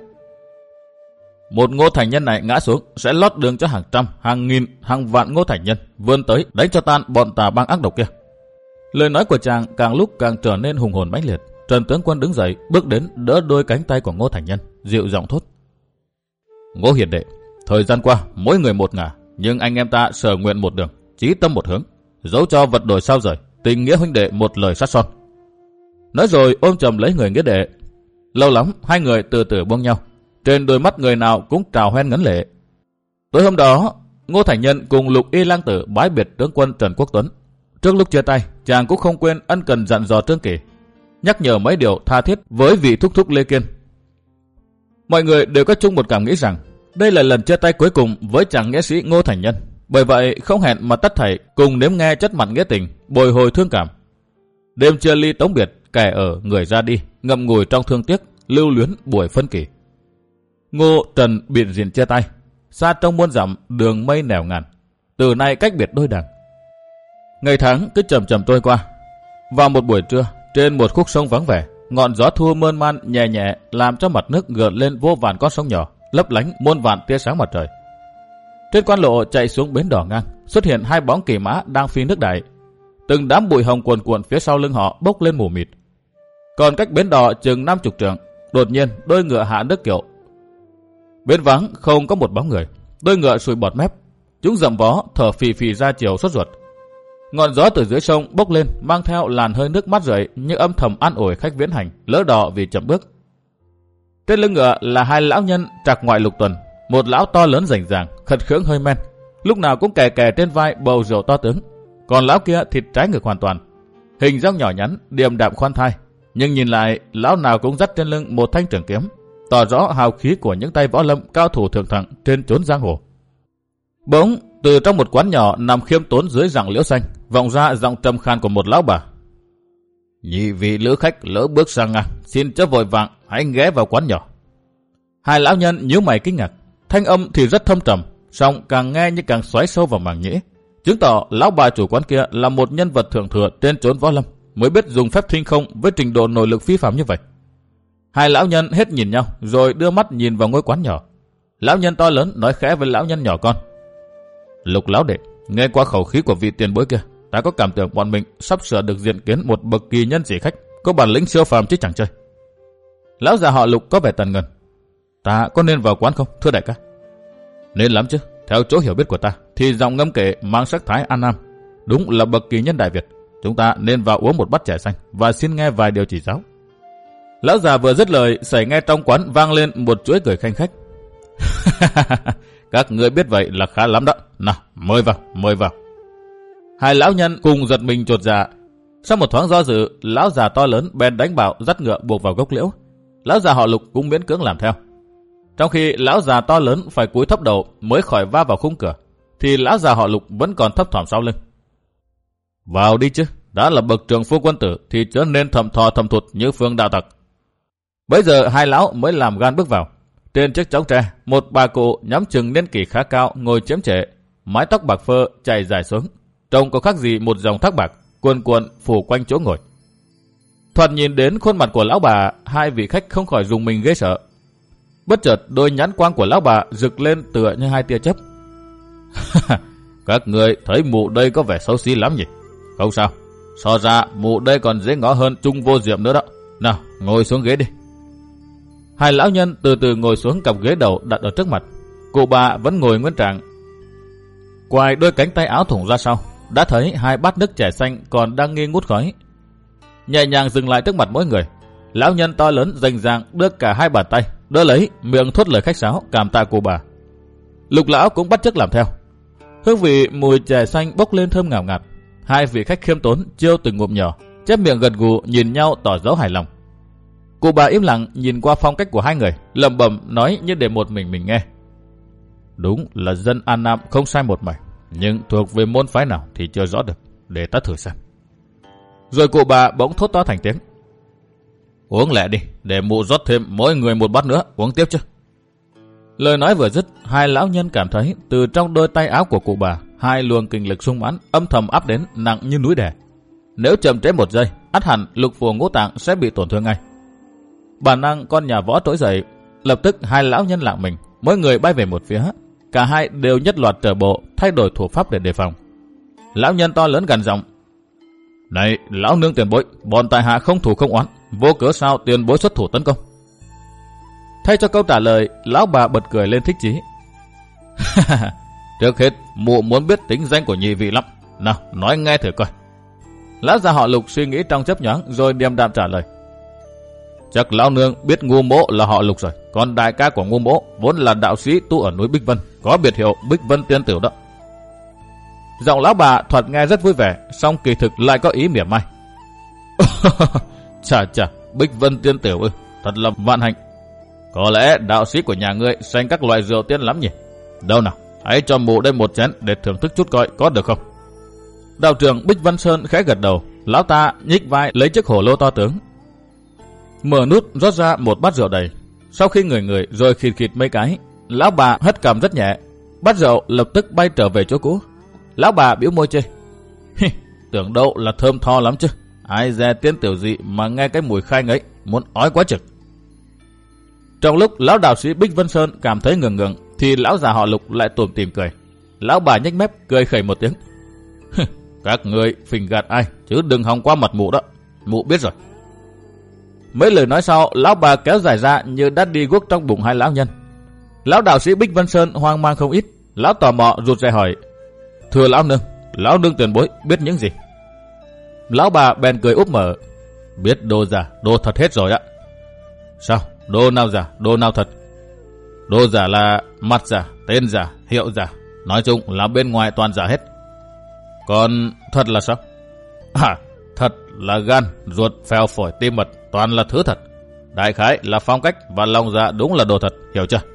Một Ngô Thành Nhân này ngã xuống sẽ lót đường cho hàng trăm, hàng nghìn, hàng vạn Ngô Thành Nhân vươn tới đánh cho tan bọn tà bang ác độc kia. Lời nói của chàng càng lúc càng trở nên hùng hồn mãnh liệt. Trần Tướng Quân đứng dậy, bước đến đỡ đôi cánh tay của Ngô Thành Nhân, dịu giọng thốt: Ngô hiền đệ, thời gian qua mỗi người một ngả, nhưng anh em ta sở nguyện một đường, chí tâm một hướng, dẫu cho vật đổi sao rời, tình nghĩa huynh đệ một lời sắt son. Nói rồi ôm chầm lấy người Nghĩa đệ. Lâu lắm hai người từ từ buông nhau, trên đôi mắt người nào cũng trào hoen ngấn lệ. Tối hôm đó, Ngô Thành Nhân cùng Lục Y Lang Tử bái biệt tướng quân Trần Quốc Tuấn. Trước lúc chia tay, chàng cũng không quên ân cần dặn dò Trương Kỷ, nhắc nhở mấy điều tha thiết với vị thúc thúc Lê Kiên. Mọi người đều có chung một cảm nghĩ rằng đây là lần chia tay cuối cùng với chàng nghĩa sĩ Ngô Thành Nhân. Bởi vậy không hẹn mà tất thảy cùng nếm nghe chất mặn nghĩa tình, bồi hồi thương cảm. Đêm chia ly tống biệt, kẻ ở người ra đi, ngậm ngùi trong thương tiếc, lưu luyến buổi phân kỷ. Ngô Trần biệt diện chia tay, xa trong muôn dặm đường mây nẻo ngàn, từ nay cách biệt đôi đằng. Ngày tháng cứ chậm chậm trôi qua. Vào một buổi trưa, trên một khúc sông vắng vẻ, ngọn gió thu mơn man nhẹ nhẹ làm cho mặt nước gợn lên vô vàn con sông nhỏ, lấp lánh muôn vạn tia sáng mặt trời. Trên quan lộ chạy xuống bến đỏ ngang, xuất hiện hai bóng kỳ mã đang phi nước đại. Từng đám bụi hồng cuồn cuộn phía sau lưng họ bốc lên mù mịt. Còn cách bến đỏ chừng năm chục trượng, đột nhiên đôi ngựa hạ nước kiệu. Bến vắng không có một bóng người, đôi ngựa sùi bọt mép, chúng dậm vó thở phì phì ra chiều sốt ruột. Ngọn gió từ dưới sông bốc lên mang theo làn hơi nước mát rượi như âm thầm an ủi khách viễn hành lỡ đò vì chậm bước. Trên lưng ngựa là hai lão nhân trạc ngoại lục tuần, một lão to lớn rành ràng, khật khưỡng hơi men, lúc nào cũng kè kè trên vai bầu rượu to tướng, còn lão kia thịt trái ngược hoàn toàn, hình dáng nhỏ nhắn, điềm đạm khoan thai, nhưng nhìn lại lão nào cũng dắt trên lưng một thanh trường kiếm, tỏ rõ hào khí của những tay võ lâm cao thủ thượng thặng trên chốn giang hồ. Bỗng từ trong một quán nhỏ nằm khiêm tốn dưới rặng liễu xanh, vọng ra giọng trầm khan của một lão bà. Nhị vị lữ khách lỡ bước sang ngang, xin chớ vội vàng, hãy ghé vào quán nhỏ. Hai lão nhân nhíu mày kinh ngạc, thanh âm thì rất thâm trầm, song càng nghe như càng xoáy sâu vào màng nhĩ, chứng tỏ lão bà chủ quán kia là một nhân vật thượng thừa trên chốn võ lâm, mới biết dùng phép thinh không với trình độ nội lực phi phàm như vậy. Hai lão nhân hết nhìn nhau, rồi đưa mắt nhìn vào ngôi quán nhỏ. Lão nhân to lớn nói khẽ với lão nhân nhỏ con. Lục lão đệ, nghe qua khẩu khí của vị tiền bối kia, ta có cảm tưởng bọn mình sắp sửa được diện kiến một bậc kỳ nhân dị khách, có bản lĩnh siêu phàm chứ chẳng chơi. Lão già họ Lục có vẻ tần ngần. Ta có nên vào quán không, thưa đại ca? Nên lắm chứ, theo chỗ hiểu biết của ta, thì giọng ngâm kể mang sắc thái an nam, đúng là bậc kỳ nhân Đại Việt. Chúng ta nên vào uống một bát chè xanh và xin nghe vài điều chỉ giáo. Lão già vừa dứt lời, sẩy nghe trong quán vang lên một chuỗi cười khanh khách. Các ngươi biết vậy là khá lắm đó. Nào, mời vào, mời vào. Hai lão nhân cùng giật mình chột dạ. Sau một thoáng do dự, lão già to lớn bèn đánh bảo dắt ngựa buộc vào gốc liễu. Lão già họ Lục cũng miễn cưỡng làm theo. Trong khi lão già to lớn phải cúi thấp đầu mới khỏi va vào khung cửa, thì lão già họ Lục vẫn còn thấp thỏm sau lưng. Vào đi chứ, đã là bậc trường phu quân tử thì chớ nên thầm thò thầm thụt như phương đạo tặc. Bấy giờ hai lão mới làm gan bước vào. Trên chiếc chõng tre, một bà cụ nhắm chừng niên kỷ khá cao ngồi chiếm trệ, mái tóc bạc phơ chảy dài xuống, trông có khác gì một dòng thác bạc cuồn cuộn phủ quanh chỗ ngồi. Thoạt nhìn đến khuôn mặt của lão bà, hai vị khách không khỏi rùng mình ghê sợ. Bất chợt đôi nhãn quang của lão bà rực lên tựa như hai tia chớp. Các người thấy mụ đây có vẻ xấu xí lắm nhỉ? Không sao, so ra mụ đây còn dễ ngó hơn Trung Vô Diệm nữa đó. Nào, ngồi xuống ghế đi. Hai lão nhân từ từ ngồi xuống cặp ghế đầu đặt ở trước mặt. Cụ bà vẫn ngồi nguyên trạng, quài đôi cánh tay áo thủng ra sau, đã thấy hai bát nước chè xanh còn đang nghi ngút khói. Nhẹ nhàng dừng lại trước mặt mỗi người, lão nhân to lớn rành ràng đưa cả hai bàn tay đỡ lấy, miệng thốt lời khách sáo cảm tạ cụ bà. Lục lão cũng bắt chước làm theo. Hương vị mùi chè xanh bốc lên thơm ngào ngạt. Hai vị khách khiêm tốn chiêu từng ngụm nhỏ, chép miệng gật gù nhìn nhau tỏ dấu hài lòng. Cụ bà im lặng nhìn qua phong cách của hai người, lẩm bẩm nói như để một mình mình nghe. Đúng là dân An Nam không sai một mảy, nhưng thuộc về môn phái nào thì chưa rõ được, để ta thử xem. Rồi cụ bà bỗng thốt to thành tiếng. Uống lẹ đi, để mụ rót thêm mỗi người một bát nữa, uống tiếp chứ. Lời nói vừa dứt, hai lão nhân cảm thấy từ trong đôi tay áo của cụ bà, hai luồng kinh lực sung mãn âm thầm áp đến nặng như núi đè. Nếu chậm trễ một giây, ắt hẳn lục phủ ngũ tạng sẽ bị tổn thương ngay. Bản năng con nhà võ trỗi dậy, lập tức hai lão nhân lạng mình, mỗi người bay về một phía. Cả hai đều nhất loạt trở bộ, thay đổi thủ pháp để đề phòng. Lão nhân to lớn gằn giọng. Này, lão nương tiền bối, bọn tại hạ không thủ không oán, vô cớ sao tiền bối xuất thủ tấn công? Thay cho câu trả lời, lão bà bật cười lên thích chí. Trước hết, mụ muốn biết tính danh của nhị vị lắm. Nào, nói nghe thử coi. Lão già họ Lục suy nghĩ trong chớp nhoáng rồi điềm đạm trả lời. Chắc lão nương biết Ngu Mỗ là họ Lục rồi, còn đại ca của Ngu Mỗ vốn là đạo sĩ tu ở núi Bích Vân, có biệt hiệu Bích Vân Tiên Tử đó. Giọng lão bà thoạt nghe rất vui vẻ, song kỳ thực lại có ý mỉa mai. Chà chà, Bích Vân Tiên Tử ư, thật là vạn hạnh. Có lẽ đạo sĩ của nhà ngươi sanh các loại rượu tiên lắm nhỉ? Đâu nào, hãy cho mụ đây một chén để thưởng thức chút coi có được không? Đạo trưởng Bích Vân Sơn khẽ gật đầu, lão ta nhích vai lấy chiếc hổ lô to tướng, mở nút rót ra một bát rượu đầy. Sau khi ngửi ngửi rồi khịt khịt mấy cái, lão bà hất cằm rất nhẹ, bát rượu lập tức bay trở về chỗ cũ. Lão bà bĩu môi chê. Tưởng đâu là thơm tho lắm chứ, ai dè tiên tiểu dị mà nghe cái mùi khai ngấy, muốn ói quá chừng. Trong lúc lão đạo sĩ Bích Vân Sơn cảm thấy ngượng ngượng, thì lão già họ Lục lại tủm tỉm cười. Lão bà nhếch mép cười khẩy một tiếng. Các người phình gạt ai, chứ đừng hòng qua mặt mụ đó. Mụ biết rồi. Mấy lời nói sau, lão bà kéo dài ra như đã đi guốc trong bụng hai lão nhân. Lão đạo sĩ Bích Vân Sơn hoang mang không ít. Lão tò mò rụt rè hỏi: Thưa lão nương, lão nương tiền bối biết những gì? Lão bà bèn cười úp mở: Biết đồ giả, đồ thật hết rồi ạ. Sao? Đồ nào giả, đồ nào thật? Đồ giả là mặt giả, tên giả, hiệu giả. Nói chung là bên ngoài toàn giả hết. Còn thật là sao? À, thật là gan, ruột, phèo, phổi, tim mật, toàn là thứ thật. Đại khái là phong cách và lòng dạ đúng là đồ thật, hiểu chưa?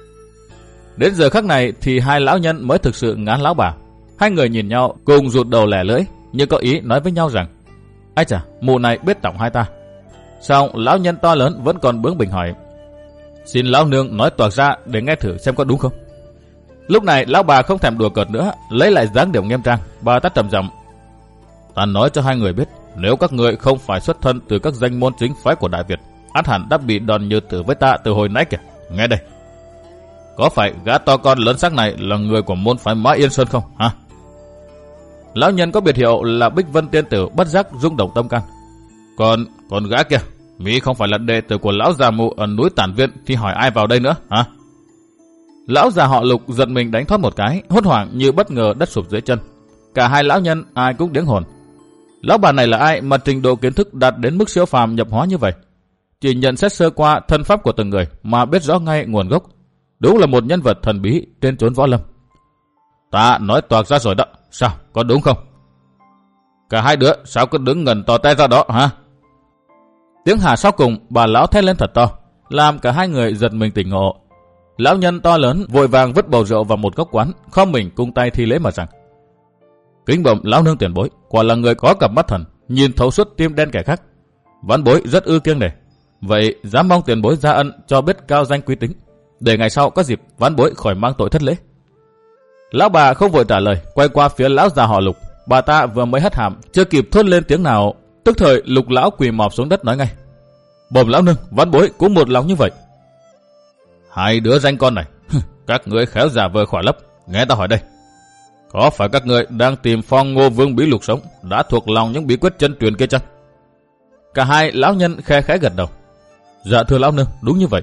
Đến giờ khắc này thì hai lão nhân mới thực sự ngán lão bà. Hai người nhìn nhau cùng rụt đầu lẻ lưỡi, như có ý nói với nhau rằng: Ái chà, mụ này biết tỏng hai ta. Xong lão nhân to lớn vẫn còn bướng bỉnh hỏi: Xin lão nương nói toạc ra để nghe thử xem có đúng không? Lúc này lão bà không thèm đùa cợt nữa, lấy lại dáng điệu nghiêm trang, bà ta trầm giọng: Ta nói cho hai người biết, nếu các người không phải xuất thân từ các danh môn chính phái của Đại Việt, ắt hẳn đã bị đòn như tử với ta từ hồi nãy kìa. Nghe đây, có phải gã to con lớn xác này là người của môn phái Mã Yên Sơn không hả? Lão nhân có biệt hiệu là Bích Vân Tiên Tử bất giác rung động tâm can. Còn còn gã kia, Mỹ không phải là đệ tử của lão già mụ ở núi Tản Viên thì hỏi ai vào đây nữa hả? Lão già họ Lục giật mình đánh thoát một cái, hốt hoảng như bất ngờ đất sụp dưới chân. Cả hai lão nhân ai cũng điếng hồn. Lão bà này là ai mà trình độ kiến thức đạt đến mức siêu phàm nhập hóa như vậy? Chỉ nhận xét sơ qua thân pháp của từng người mà biết rõ ngay nguồn gốc. Đúng là một nhân vật thần bí trên chốn võ lâm. Ta nói toạc ra rồi đó, sao, có đúng không? Cả hai đứa sao cứ đứng ngẩn tò te ra đó hả? Tiếng hà sau cùng bà lão thét lên thật to, làm cả hai người giật mình tỉnh ngộ. Lão nhân to lớn vội vàng vứt bầu rượu vào một góc quán, khom mình cung tay thi lễ mà rằng: Kính bẩm lão nương tiền bối, quả là người có cặp mắt thần, nhìn thấu suốt tim đen kẻ khác. Vãn bối rất ư kiêng nể. Vậy dám mong tiền bối gia ân cho biết cao danh quý tính, để ngày sau có dịp vãn bối khỏi mang tội thất lễ. Lão bà không vội trả lời, quay qua phía lão già họ Lục. Bà ta vừa mới hất hàm, chưa kịp thốt lên tiếng nào, tức thời Lục lão quỳ mọp xuống đất nói ngay: Bẩm lão nương, vãn bối cũng một lòng như vậy. Hai đứa danh con này, các ngươi khéo giả vờ khỏa lấp. Nghe ta hỏi đây, có phải các ngươi đang tìm Phong Ngô Vương Bí Lục sống, đã thuộc lòng những bí quyết chân truyền kia chăng? Cả hai lão nhân khe khẽ gật đầu. Dạ thưa lão nương, đúng như vậy.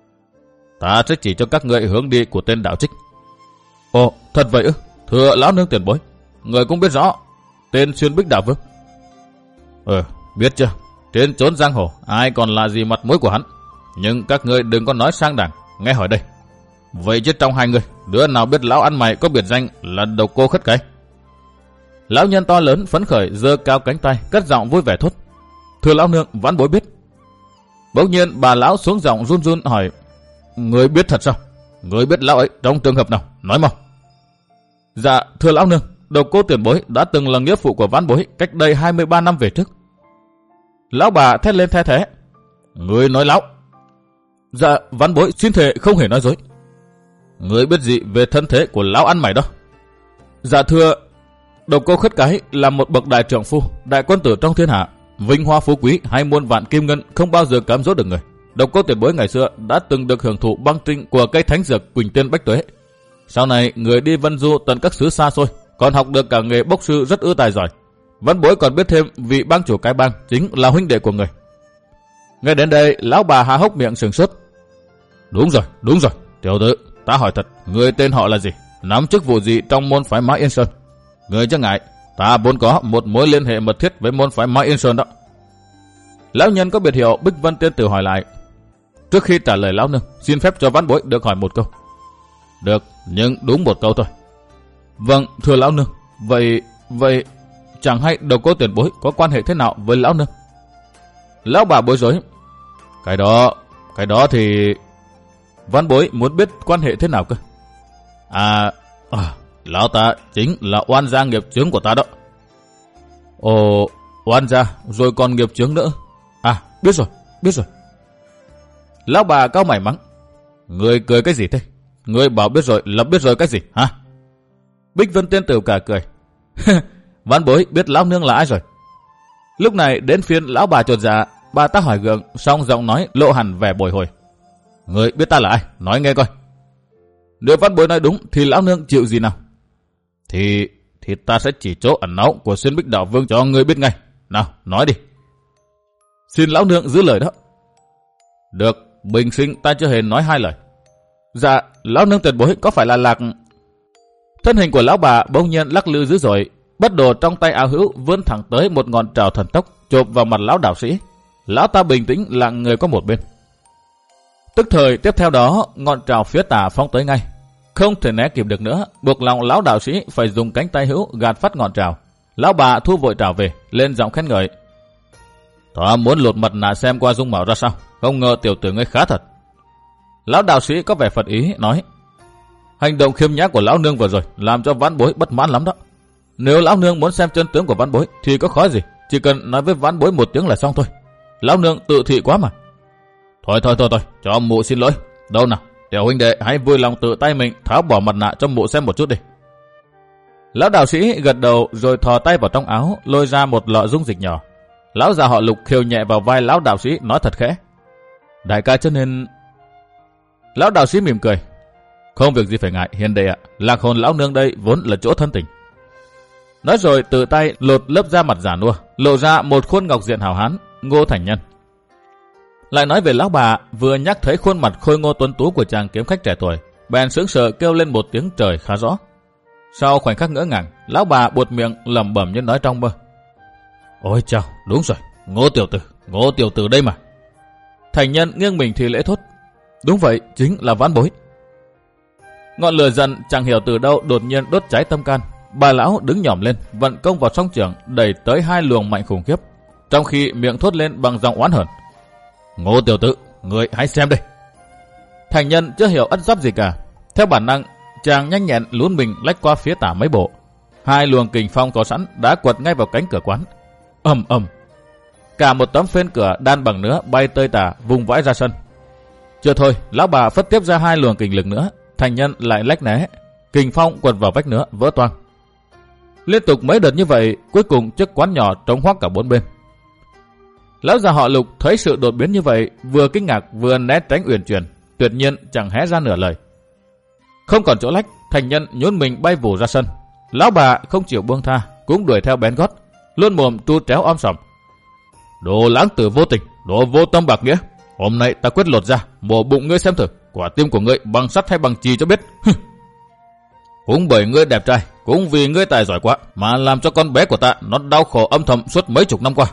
Ta sẽ chỉ cho các ngươi hướng đi của tên đạo trích. Ồ, thật vậy ư? Thưa lão nương tiền bối, người cũng biết rõ tên Xuyên Bích Đạo Vương. Ờ, biết chưa? Trên chốn giang hồ, ai còn là gì mặt mũi của hắn? Nhưng các ngươi đừng có nói sang đảng. Nghe hỏi đây, vậy chứ trong hai người, đứa nào biết lão ăn mày có biệt danh là Độc Cô Khất Cái? Lão nhân to lớn phấn khởi giơ cao cánh tay, cất giọng vui vẻ thốt: Thưa lão nương, vãn bối biết. Bỗng nhiên bà lão xuống giọng run run hỏi: Người biết thật sao? Người biết lão ấy trong trường hợp nào? Nói mau. Dạ thưa lão nương, Độc Cô tiền bối đã từng là nghĩa phụ của vãn bối cách đây hai mươi ba năm về trước. Lão bà thét lên the thế: Người nói láo. Dạ vãn bối xin thề không hề nói dối. Người biết gì về thân thế của lão ăn mày đó? Dạ thưa, Độc Cô Khất Cái là một bậc đại trượng phu, đại quân tử trong thiên hạ, vinh hoa phú quý hay muôn vạn kim ngân không bao giờ cám dỗ được người. Độc Cô tiền bối ngày xưa đã từng được hưởng thụ băng tinh của cây thánh dược Quỳnh Tiên Bách Tuế. Sau này người đi vân du tận các xứ xa xôi, còn học được cả nghề bốc sư rất ư tài giỏi. Vãn bối còn biết thêm vị bang chủ cái bang chính là huynh đệ của người. Nghe đến đây, lão bà há hốc miệng sừng sốt. Đúng rồi, đúng rồi, tiểu tử, ta hỏi thật, người tên họ là gì? Nắm chức vụ gì trong môn phái Mã Yên Sơn? Người chứ ngại, ta vốn có một mối liên hệ mật thiết với môn phái Mã Yên Sơn đó. Lão nhân có biệt hiệu Bích Vân Tiên Tử hỏi lại. Trước khi trả lời lão nương, xin phép cho vãn bối được hỏi một câu. Được, nhưng đúng một câu thôi. Vâng, thưa lão nương, vậy, vậy, chẳng hay Độc Cô tiền bối có quan hệ thế nào với lão nương? Lão bà bối rối. Cái đó, cái đó thì... Vãn bối muốn biết quan hệ thế nào cơ? À, à lão ta chính là oan gia nghiệp chướng của ta đó. Ồ, oan gia, rồi còn nghiệp chướng nữa. À, biết rồi, biết rồi. Lão bà cau mày mắng. Người cười cái gì thế? Người bảo biết rồi là biết rồi cái gì hả? Bích Vân Tiên Tử cả cười. Vãn bối biết lão nương là ai rồi. Lúc này đến phiên lão bà chột dạ, bà ta hỏi gượng, song giọng nói lộ hẳn vẻ bồi hồi. Người biết ta là ai? Nói nghe coi. Nếu văn bối nói đúng thì lão nương chịu gì nào? Thì thì ta sẽ chỉ chỗ ẩn náu của Xuyên Bích Đạo Vương cho người biết ngay. Nào, nói đi. Xin lão nương giữ lời đó. Được, bình sinh ta chưa hề nói hai lời. Dạ, lão nương tuyệt bối có phải là Lạc... Thân hình của lão bà bỗng nhiên lắc lư dữ dội, bất đồ trong tay áo hữu vươn thẳng tới một ngọn trào thần tốc chộp vào mặt lão đạo sĩ. Lão ta bình tĩnh lặng người qua một bên. Tức thời tiếp theo đó, ngọn trào phía tả phóng tới ngay, không thể né kịp được nữa, buộc lòng lão đạo sĩ phải dùng cánh tay hữu gạt phát ngọn trào. Lão bà thu vội trào về, lên giọng khen ngợi. Ta muốn lột mặt nạ xem qua dung mạo ra sao, không ngờ tiểu tử ngươi khá thật. Lão đạo sĩ có vẻ phật ý nói. Hành động khiêm nhã của lão nương vừa rồi làm cho vãn bối bất mãn lắm đó. Nếu lão nương muốn xem chân tướng của vãn bối thì có khó gì, chỉ cần nói với vãn bối một tiếng là xong thôi. Lão nương tự thị quá mà. Thôi thôi thôi thôi, cho mụ xin lỗi. Đâu nào, tiểu huynh đệ hãy vui lòng tự tay mình tháo bỏ mặt nạ cho mụ xem một chút đi. Lão đạo sĩ gật đầu rồi thò tay vào trong áo lôi ra một lọ dung dịch nhỏ. Lão già họ Lục khều nhẹ vào vai lão đạo sĩ nói thật khẽ. Đại ca cho nên... Lão đạo sĩ mỉm cười. Không việc gì phải ngại hiền đệ ạ, Lạc hồn lão nương đây vốn là chỗ thân tình. Nói rồi tự tay lột lớp da mặt giả nua, lộ ra một khuôn ngọc diện hào hán, Ngô Thành Nhân. Lại nói về lão bà, vừa nhắc thấy khuôn mặt khôi ngô tuấn tú của chàng kiếm khách trẻ tuổi, bèn sững sờ kêu lên một tiếng trời khá rõ. Sau khoảnh khắc ngỡ ngàng, lão bà buột miệng lẩm bẩm như nói trong mơ. Ôi chao, đúng rồi, Ngô tiểu tử, Ngô tiểu tử đây mà. Thành Nhân nghiêng mình thì lễ thốt. Đúng vậy, chính là vãn bối. Ngọn lửa giận chẳng hiểu từ đâu đột nhiên đốt cháy tâm can. Bà lão đứng nhỏm lên, vận công vào song trường đẩy tới hai luồng mạnh khủng khiếp, trong khi miệng thốt lên bằng giọng oán hờn. Ngô tiểu tử, người hãy xem đây. Thành Nhân chưa hiểu ất giáp gì cả, theo bản năng chàng nhanh nhẹn lún mình lách qua phía tả mấy bộ. Hai luồng kình phong có sẵn đã quật ngay vào cánh cửa quán. Ầm ầm, cả một tấm phên cửa đan bằng nữa bay tơi tả vùng vãi ra sân. Chưa thôi, lão bà phất tiếp ra hai luồng kình lực nữa. Thành Nhân lại lách né, kình phong quật vào vách nữa vỡ toang. Liên tục mấy đợt như vậy, cuối cùng chiếc quán nhỏ trống hoác cả bốn bên. Lão già họ Lục thấy sự đột biến như vậy, vừa kinh ngạc vừa né tránh uyển chuyển, tuyệt nhiên chẳng hé ra nửa lời. Không còn chỗ lách, Thành Nhân nhún mình bay vù ra sân. Lão bà không chịu buông tha, cũng đuổi theo bén gót, luôn mồm tru tréo om sòm. Đồ lãng tử vô tình, đồ vô tâm bạc nghĩa, hôm nay ta quyết lột ra, mổ bụng ngươi xem thử, quả tim của ngươi bằng sắt hay bằng chì cho biết. Cũng bởi ngươi đẹp trai, cũng vì ngươi tài giỏi quá mà làm cho con bé của ta nó đau khổ âm thầm suốt mấy chục năm qua.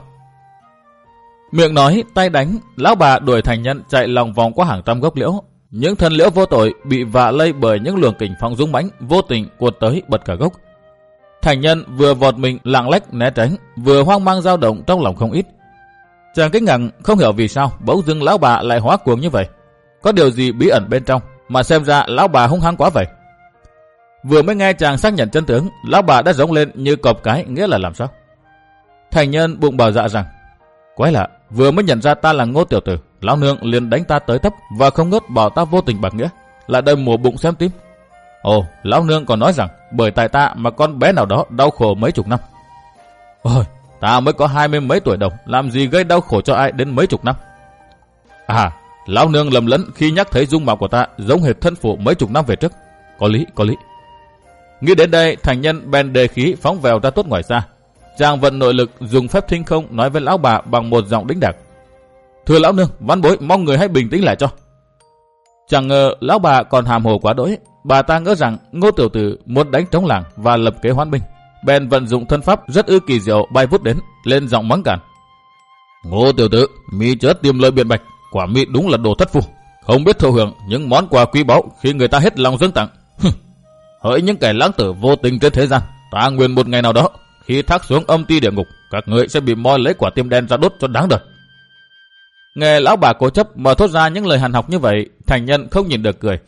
Miệng nói, tay đánh, lão bà đuổi Thành Nhân chạy lòng vòng qua hàng trăm gốc liễu. Những thân liễu vô tội bị vạ lây bởi những luồng kình phong dũng mãnh vô tình cuột tới bật cả gốc. Thành Nhân vừa vọt mình lạng lách né tránh, vừa hoang mang dao động trong lòng không ít. Chàng kinh ngạc không hiểu vì sao bỗng dưng lão bà lại hóa cuồng như vậy. Có điều gì bí ẩn bên trong mà xem ra lão bà hung hăng quá vậy. Vừa mới nghe chàng xác nhận chân tướng, lão bà đã giống lên như cọp cái, nghĩa là làm sao? Thành Nhân bụng bảo dạ rằng, quái lạ, vừa mới nhận ra ta là Ngô tiểu tử, lão nương liền đánh ta tới tấp và không ngớt bảo ta vô tình bạc nghĩa, lại đâm mùa bụng xem tím. Ồ, lão nương còn nói rằng bởi tại ta mà con bé nào đó đau khổ mấy chục năm. Ôi, ta mới có hai mươi mấy tuổi đầu, làm gì gây đau khổ cho ai đến mấy chục năm? À, lão nương lầm lẫn khi nhắc thấy dung mạo của ta giống hệt thân phụ mấy chục năm về trước. Có lý, có lý. Nghĩ đến đây, Thành Nhân bèn đề khí phóng vèo ra tốt ngoài xa. Chàng vận nội lực dùng phép thinh không nói với lão bà bằng một giọng đĩnh đạc. Thưa lão nương, vãn bối mong người hãy bình tĩnh lại cho. Chẳng ngờ lão bà còn hàm hồ quá đỗi. Bà ta ngỡ rằng Ngô tiểu tử muốn đánh trống làng và lập kế hoán binh, bèn vận dụng thân pháp rất ư kỳ diệu bay vút đến, lên giọng mắng cản. Ngô tiểu tử, mi chớ tìm lời biện bạch, quả mi đúng là đồ thất phu, không biết thụ hưởng những món quà quý báu khi người ta hết lòng dâng tặng. Hỡi những kẻ lãng tử vô tình trên thế gian, ta nguyện một ngày nào đó khi thác xuống âm ti địa ngục, các người sẽ bị moi lấy quả tim đen ra đốt cho đáng đời. Nghe lão bà cố chấp mà thốt ra những lời hàn học như vậy, Thành Nhân không nhìn được cười.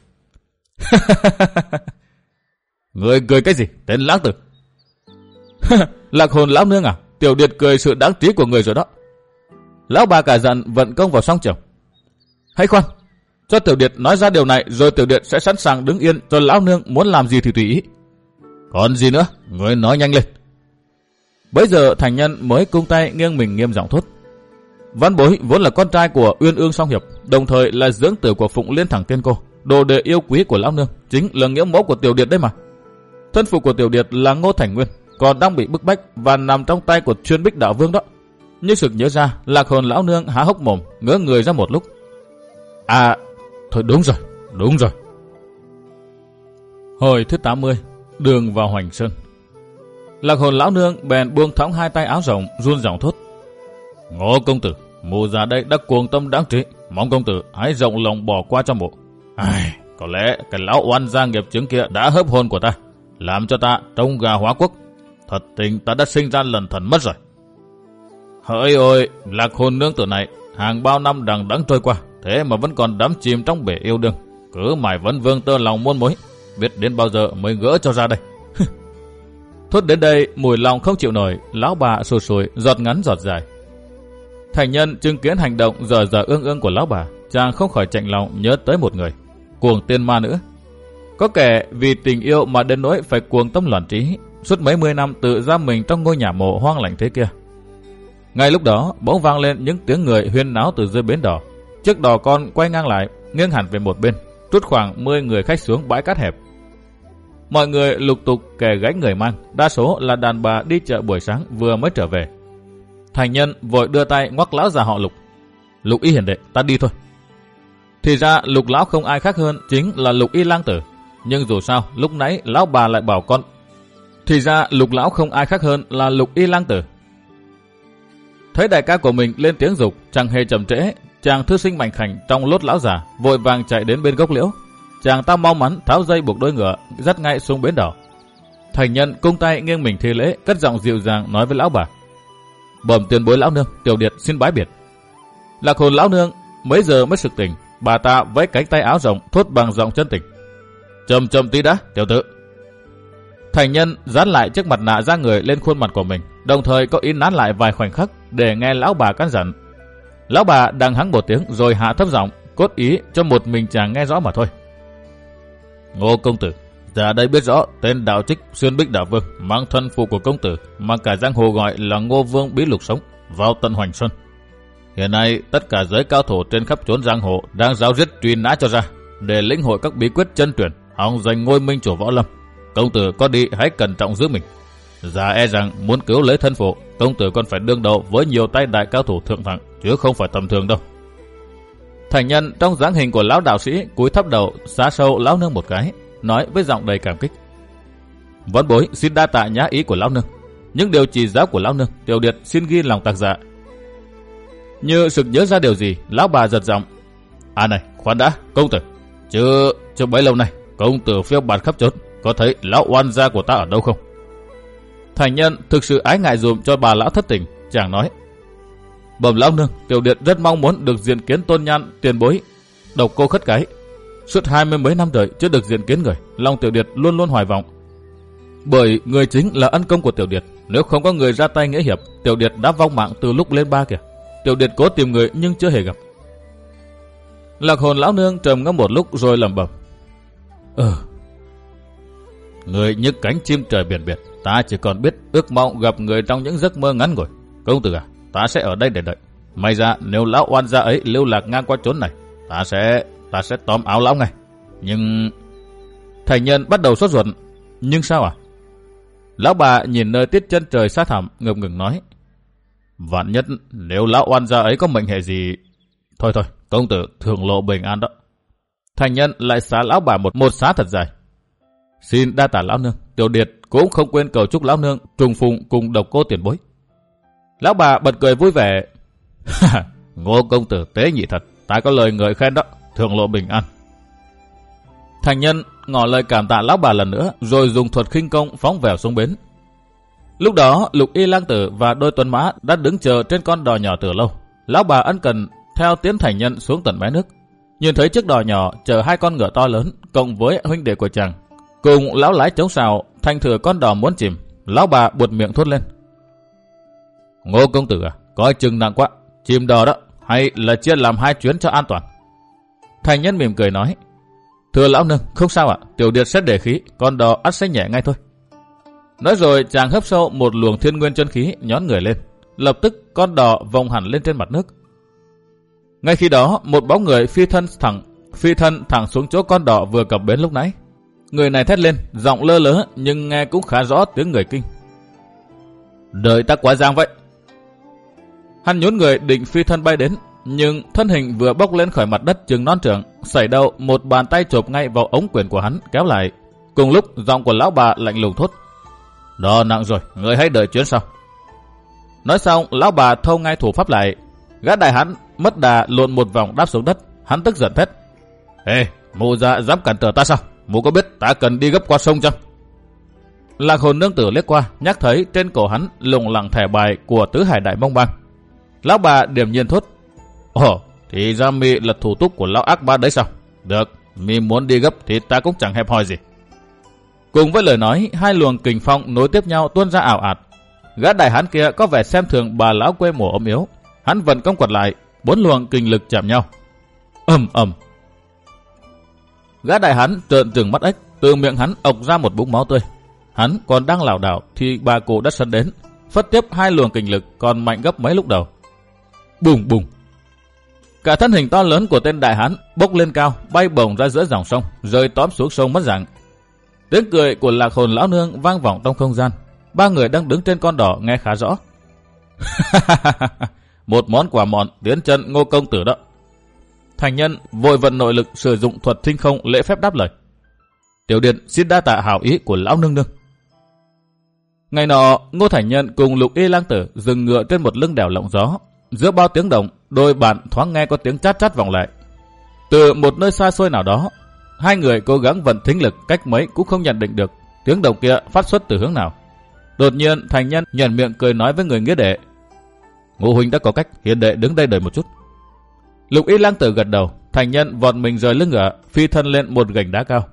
Người cười cái gì, tên lãng tử? Lạc hồn lão nương à, tiểu điệt cười sự đáng trí của người rồi đó. Lão bà cả giận vận công vào song trường. Hãy khoan, cho tiểu điệt nói ra điều này rồi tiểu điệt sẽ sẵn sàng đứng yên cho lão nương muốn làm gì thì tùy ý. Còn gì nữa, người nói nhanh lên. Bấy giờ Thành Nhân mới cung tay nghiêng mình nghiêm giọng thốt. Văn Bối vốn là con trai của Uyên Ương Song Hiệp, đồng thời là dưỡng tử của Phụng Liên Thẳng Tiên Cô, đồ đệ yêu quý của lão nương, chính là nghĩa mẫu của Tiểu Điệt đấy mà. Thân phụ của Tiểu Điệt là Ngô Thành Nguyên, còn đang bị bức bách và nằm trong tay của Chuyên Bích Đạo Vương đó. Nhưng sực nhớ ra, Lạc Hồn lão nương há hốc mồm, ngỡ người ra một lúc. À, thôi đúng rồi, đúng rồi. Hồi thứ tám mươi, đường vào Hoành Sơn. Lạc Hồn lão nương bèn buông thõng hai tay áo rộng, run giọng thốt: Ngô công tử, mụ già đây đã cuồng tâm đáng trị, mong công tử hãy rộng lòng bỏ qua cho mụ. Ai, có lẽ cái lão oan gia nghiệp chứng kia đã hớp hồn của ta, làm cho ta trông gà hóa quốc. Thật tình ta đã sinh ra lần thần mất rồi. Hỡi ôi, Lạc Hồn nương tử này, hàng bao năm đằng đẵng trôi qua, thế mà vẫn còn đắm chìm trong bể yêu đương, cứ mãi vẫn vương tơ lòng muôn mối, biết đến bao giờ mới gỡ cho ra đây. Thốt đến đây, mùi lòng không chịu nổi, lão bà sùi sùi, giọt ngắn giọt dài. Thành Nhân chứng kiến hành động dở dở ương ương của lão bà, chàng không khỏi chạnh lòng nhớ tới một người, cuồng tiên ma nữa. Có kẻ vì tình yêu mà đến nỗi phải cuồng tâm loạn trí, suốt mấy mươi năm tự giam mình trong ngôi nhà mộ hoang lạnh thế kia. Ngay lúc đó, bỗng vang lên những tiếng người huyên náo từ dưới bến đò. Chiếc đò con quay ngang lại, nghiêng hẳn về một bên, trút khoảng mười người khách xuống bãi cát hẹp. Mọi người lục tục kẻ gánh người mang, đa số là đàn bà đi chợ buổi sáng vừa mới trở về. Thành Nhân vội đưa tay ngoắc lão già họ Lục. Lục y hiển đệ, ta đi thôi. Thì ra Lục lão không ai khác hơn chính là Lục y lang tử. Nhưng dù sao, lúc nãy lão bà lại bảo con. Thì ra Lục lão không ai khác hơn là Lục y lang tử. Thấy đại ca của mình lên tiếng dục, chẳng hề chậm trễ, chàng thư sinh mảnh khảnh trong lốt lão già vội vàng chạy đến bên gốc liễu. Chàng ta mau mắn tháo dây buộc đôi ngựa, dắt ngay xuống bến đò. Thành Nhân cung tay nghiêng mình thi lễ, cất giọng dịu dàng nói với lão bà: Bẩm tiền bối lão nương, Tiểu Điệt xin bái biệt. Lạc Hồn lão nương mấy giờ mới sực tỉnh, bà ta với cánh tay áo rộng thốt bằng giọng chân tình: Chậm chậm tí đã, tiểu tử. Thành Nhân dán lại chiếc mặt nạ da người lên khuôn mặt của mình, đồng thời có ý nán lại vài khoảnh khắc để nghe lão bà căn dặn. Lão bà đang hắng một tiếng rồi hạ thấp giọng, cốt ý cho một mình chàng nghe rõ mà thôi. Ngô công tử, giờ đây biết rõ tên đạo trích Xuyên Bích Đạo Vương mang thân phụ của công tử mà cả giang hồ gọi là Ngô Vương Bí Lục sống vào tận Hoành Sơn. Hiện nay tất cả giới cao thủ trên khắp chốn giang hồ đang giáo giết truy nã cho ra để lĩnh hội các bí quyết chân truyền, hòng giành ngôi minh chủ võ lâm. Công tử có đi hãy cẩn trọng giữ mình. Giả e rằng muốn cứu lấy thân phụ, công tử còn phải đương đầu với nhiều tay đại cao thủ thượng thặng, chứ không phải tầm thường đâu. Thành Nhân trong dáng hình của lão đạo sĩ cúi thấp đầu xá sâu lão nương một cái, nói với giọng đầy cảm kích: Vãn bối xin đa tạ nhã ý của lão nương, những điều chỉ giáo của lão nương, Tiểu Điệt xin ghi lòng tạc dạ. Như sực nhớ ra điều gì, lão bà giật giọng: À này, khoan đã, công tử, chứ chưa bấy lâu nay công tử phiêu bạt khắp chốn, có thấy lão oan gia của ta ở đâu không? Thành Nhân thực sự ái ngại dùm cho bà lão thất tình, chàng nói: Bẩm lão nương, Tiểu Điệt rất mong muốn được diện kiến tôn nhan tiền bối Độc Cô Khất Cái. Suốt hai mươi mấy năm đời chưa được diện kiến người, lòng Tiểu Điệt luôn luôn hoài vọng. Bởi người chính là ân công của Tiểu Điệt, nếu không có người ra tay nghĩa hiệp, Tiểu Điệt đã vong mạng từ lúc lên ba kìa. Tiểu Điệt cố tìm người nhưng chưa hề gặp. Lạc Hồn lão nương trầm ngâm một lúc rồi lẩm bẩm: Ừ, người như cánh chim trời biển biệt, ta chỉ còn biết ước mong gặp người trong những giấc mơ ngắn ngủi. Công tử à, ta sẽ ở đây để đợi. May ra nếu lão oan gia ấy lưu lạc ngang qua chốn này, ta sẽ ta sẽ tóm áo lão ngay. Nhưng Thành Nhân bắt đầu sốt ruột. Nhưng sao à? Lão bà nhìn nơi tiết chân trời xa thẳm, ngập ngừng nói: Vạn nhất nếu lão oan gia ấy có mệnh hệ gì. Thôi thôi, công tử thường lộ bình an đó. Thành Nhân lại xá lão bà một một xá thật dài. Xin đa tạ lão nương, Tiểu Điệt cũng không quên cầu chúc lão nương trùng phùng cùng Độc Cô tiền bối. Lão bà bật cười vui vẻ: Ngô công tử tế nhị thật, ta có lời ngợi khen đó, thường lộ bình an. Thành Nhân ngỏ lời cảm tạ lão bà lần nữa, rồi dùng thuật khinh công phóng vèo xuống bến. Lúc đó Lục y lang tử và đôi tuấn mã đã đứng chờ trên con đò nhỏ từ lâu. Lão bà ân cần theo tiến Thành Nhân xuống tận mé nước, nhìn thấy chiếc đò nhỏ chở hai con ngựa to lớn cộng với huynh đệ của chàng cùng lão lái chống sào, thành thử con đò muốn chìm. Lão bà buột miệng thốt lên: Ngô công tử à, coi chừng nặng quá, chìm đò đó, hay là chia làm hai chuyến cho an toàn. Thành Nhân mỉm cười nói: Thưa lão nương, không sao ạ, Tiểu Điệt sẽ để khí, con đò ắt sẽ nhẹ ngay thôi. Nói rồi chàng hấp sâu một luồng thiên nguyên chân khí nhón người lên, lập tức con đò vòng hẳn lên trên mặt nước, Ngay khi đó, một bóng người phi thân thẳng phi thân thẳng xuống chỗ con đỏ vừa cập bến lúc nãy. Người này thét lên, giọng lơ lớ nhưng nghe cũng khá rõ tiếng người Kinh. Đợi ta quá giang vậy. Hắn nhún người định phi thân bay đến, nhưng thân hình vừa bốc lên khỏi mặt đất chừng non trượng, xảy đâu một bàn tay chộp ngay vào ống quyển của hắn kéo lại. Cùng lúc giọng của lão bà lạnh lùng thốt: Đó nặng rồi, người hãy đợi chuyến sau. Nói xong, lão bà thâu ngay thủ pháp lại. Gã đại hán mất đà lộn một vòng đáp xuống đất. Hắn tức giận thét: Ê, mụ già dám cản trở ta sao? Mụ có biết ta cần đi gấp qua sông chăng? Lạc Hồn nương tử liếc qua, nhắc thấy trên cổ hắn lủng lẳng thẻ bài của tứ hải đại mông bang. Lão bà điềm nhiên thốt: Ồ, thì ra mi là thủ túc của lão ác ba đấy sao? Được, mi muốn đi gấp thì ta cũng chẳng hẹp hòi gì. Cùng với lời nói, hai luồng kình phong nối tiếp nhau tuôn ra ảo ạt. Gã đại hán kia có vẻ xem thường bà lão quê mùa ốm yếu. Hắn vận công quật lại, bốn luồng kình lực chạm nhau. Ầm ầm. Gã đại hán trợn trừng mắt ếch, từ miệng hắn ộc ra một búng máu tươi. Hắn còn đang lảo đảo thì bà cụ đã sấn đến, phất tiếp hai luồng kình lực còn mạnh gấp mấy lúc đầu. Bùng bùng. Cả thân hình to lớn của tên đại hán bốc lên cao, bay bổng ra giữa dòng sông, rơi tóm xuống sông mất dạng. Tiếng cười của Lạc Hồn lão nương vang vọng trong không gian. Ba người đang đứng trên con đỏ nghe khá rõ. Một món quà mọn tiến chân Ngô công tử đó. Thành nhân vội vận nội lực sử dụng thuật thinh không lễ phép đáp lời. Tiểu điện xin đa tạ hảo ý của lão nương nương. Ngày nọ, Ngô Thành Nhân cùng Lục Y Lang Tử dừng ngựa trên một lưng đèo lộng gió. Giữa bao tiếng động, đôi bạn thoáng nghe có tiếng chát chát vọng lại. Từ một nơi xa xôi nào đó, hai người cố gắng vận thính lực cách mấy cũng không nhận định được tiếng động kia phát xuất từ hướng nào. Đột nhiên, Thành Nhân nhận miệng cười nói với người nghĩa đệ: Ngô huynh đã có cách, hiền đệ đứng đây đợi một chút. Lục Y Lang Tử gật đầu. Thành Nhân vọt mình rời lưng ngựa, phi thân lên một gành đá cao.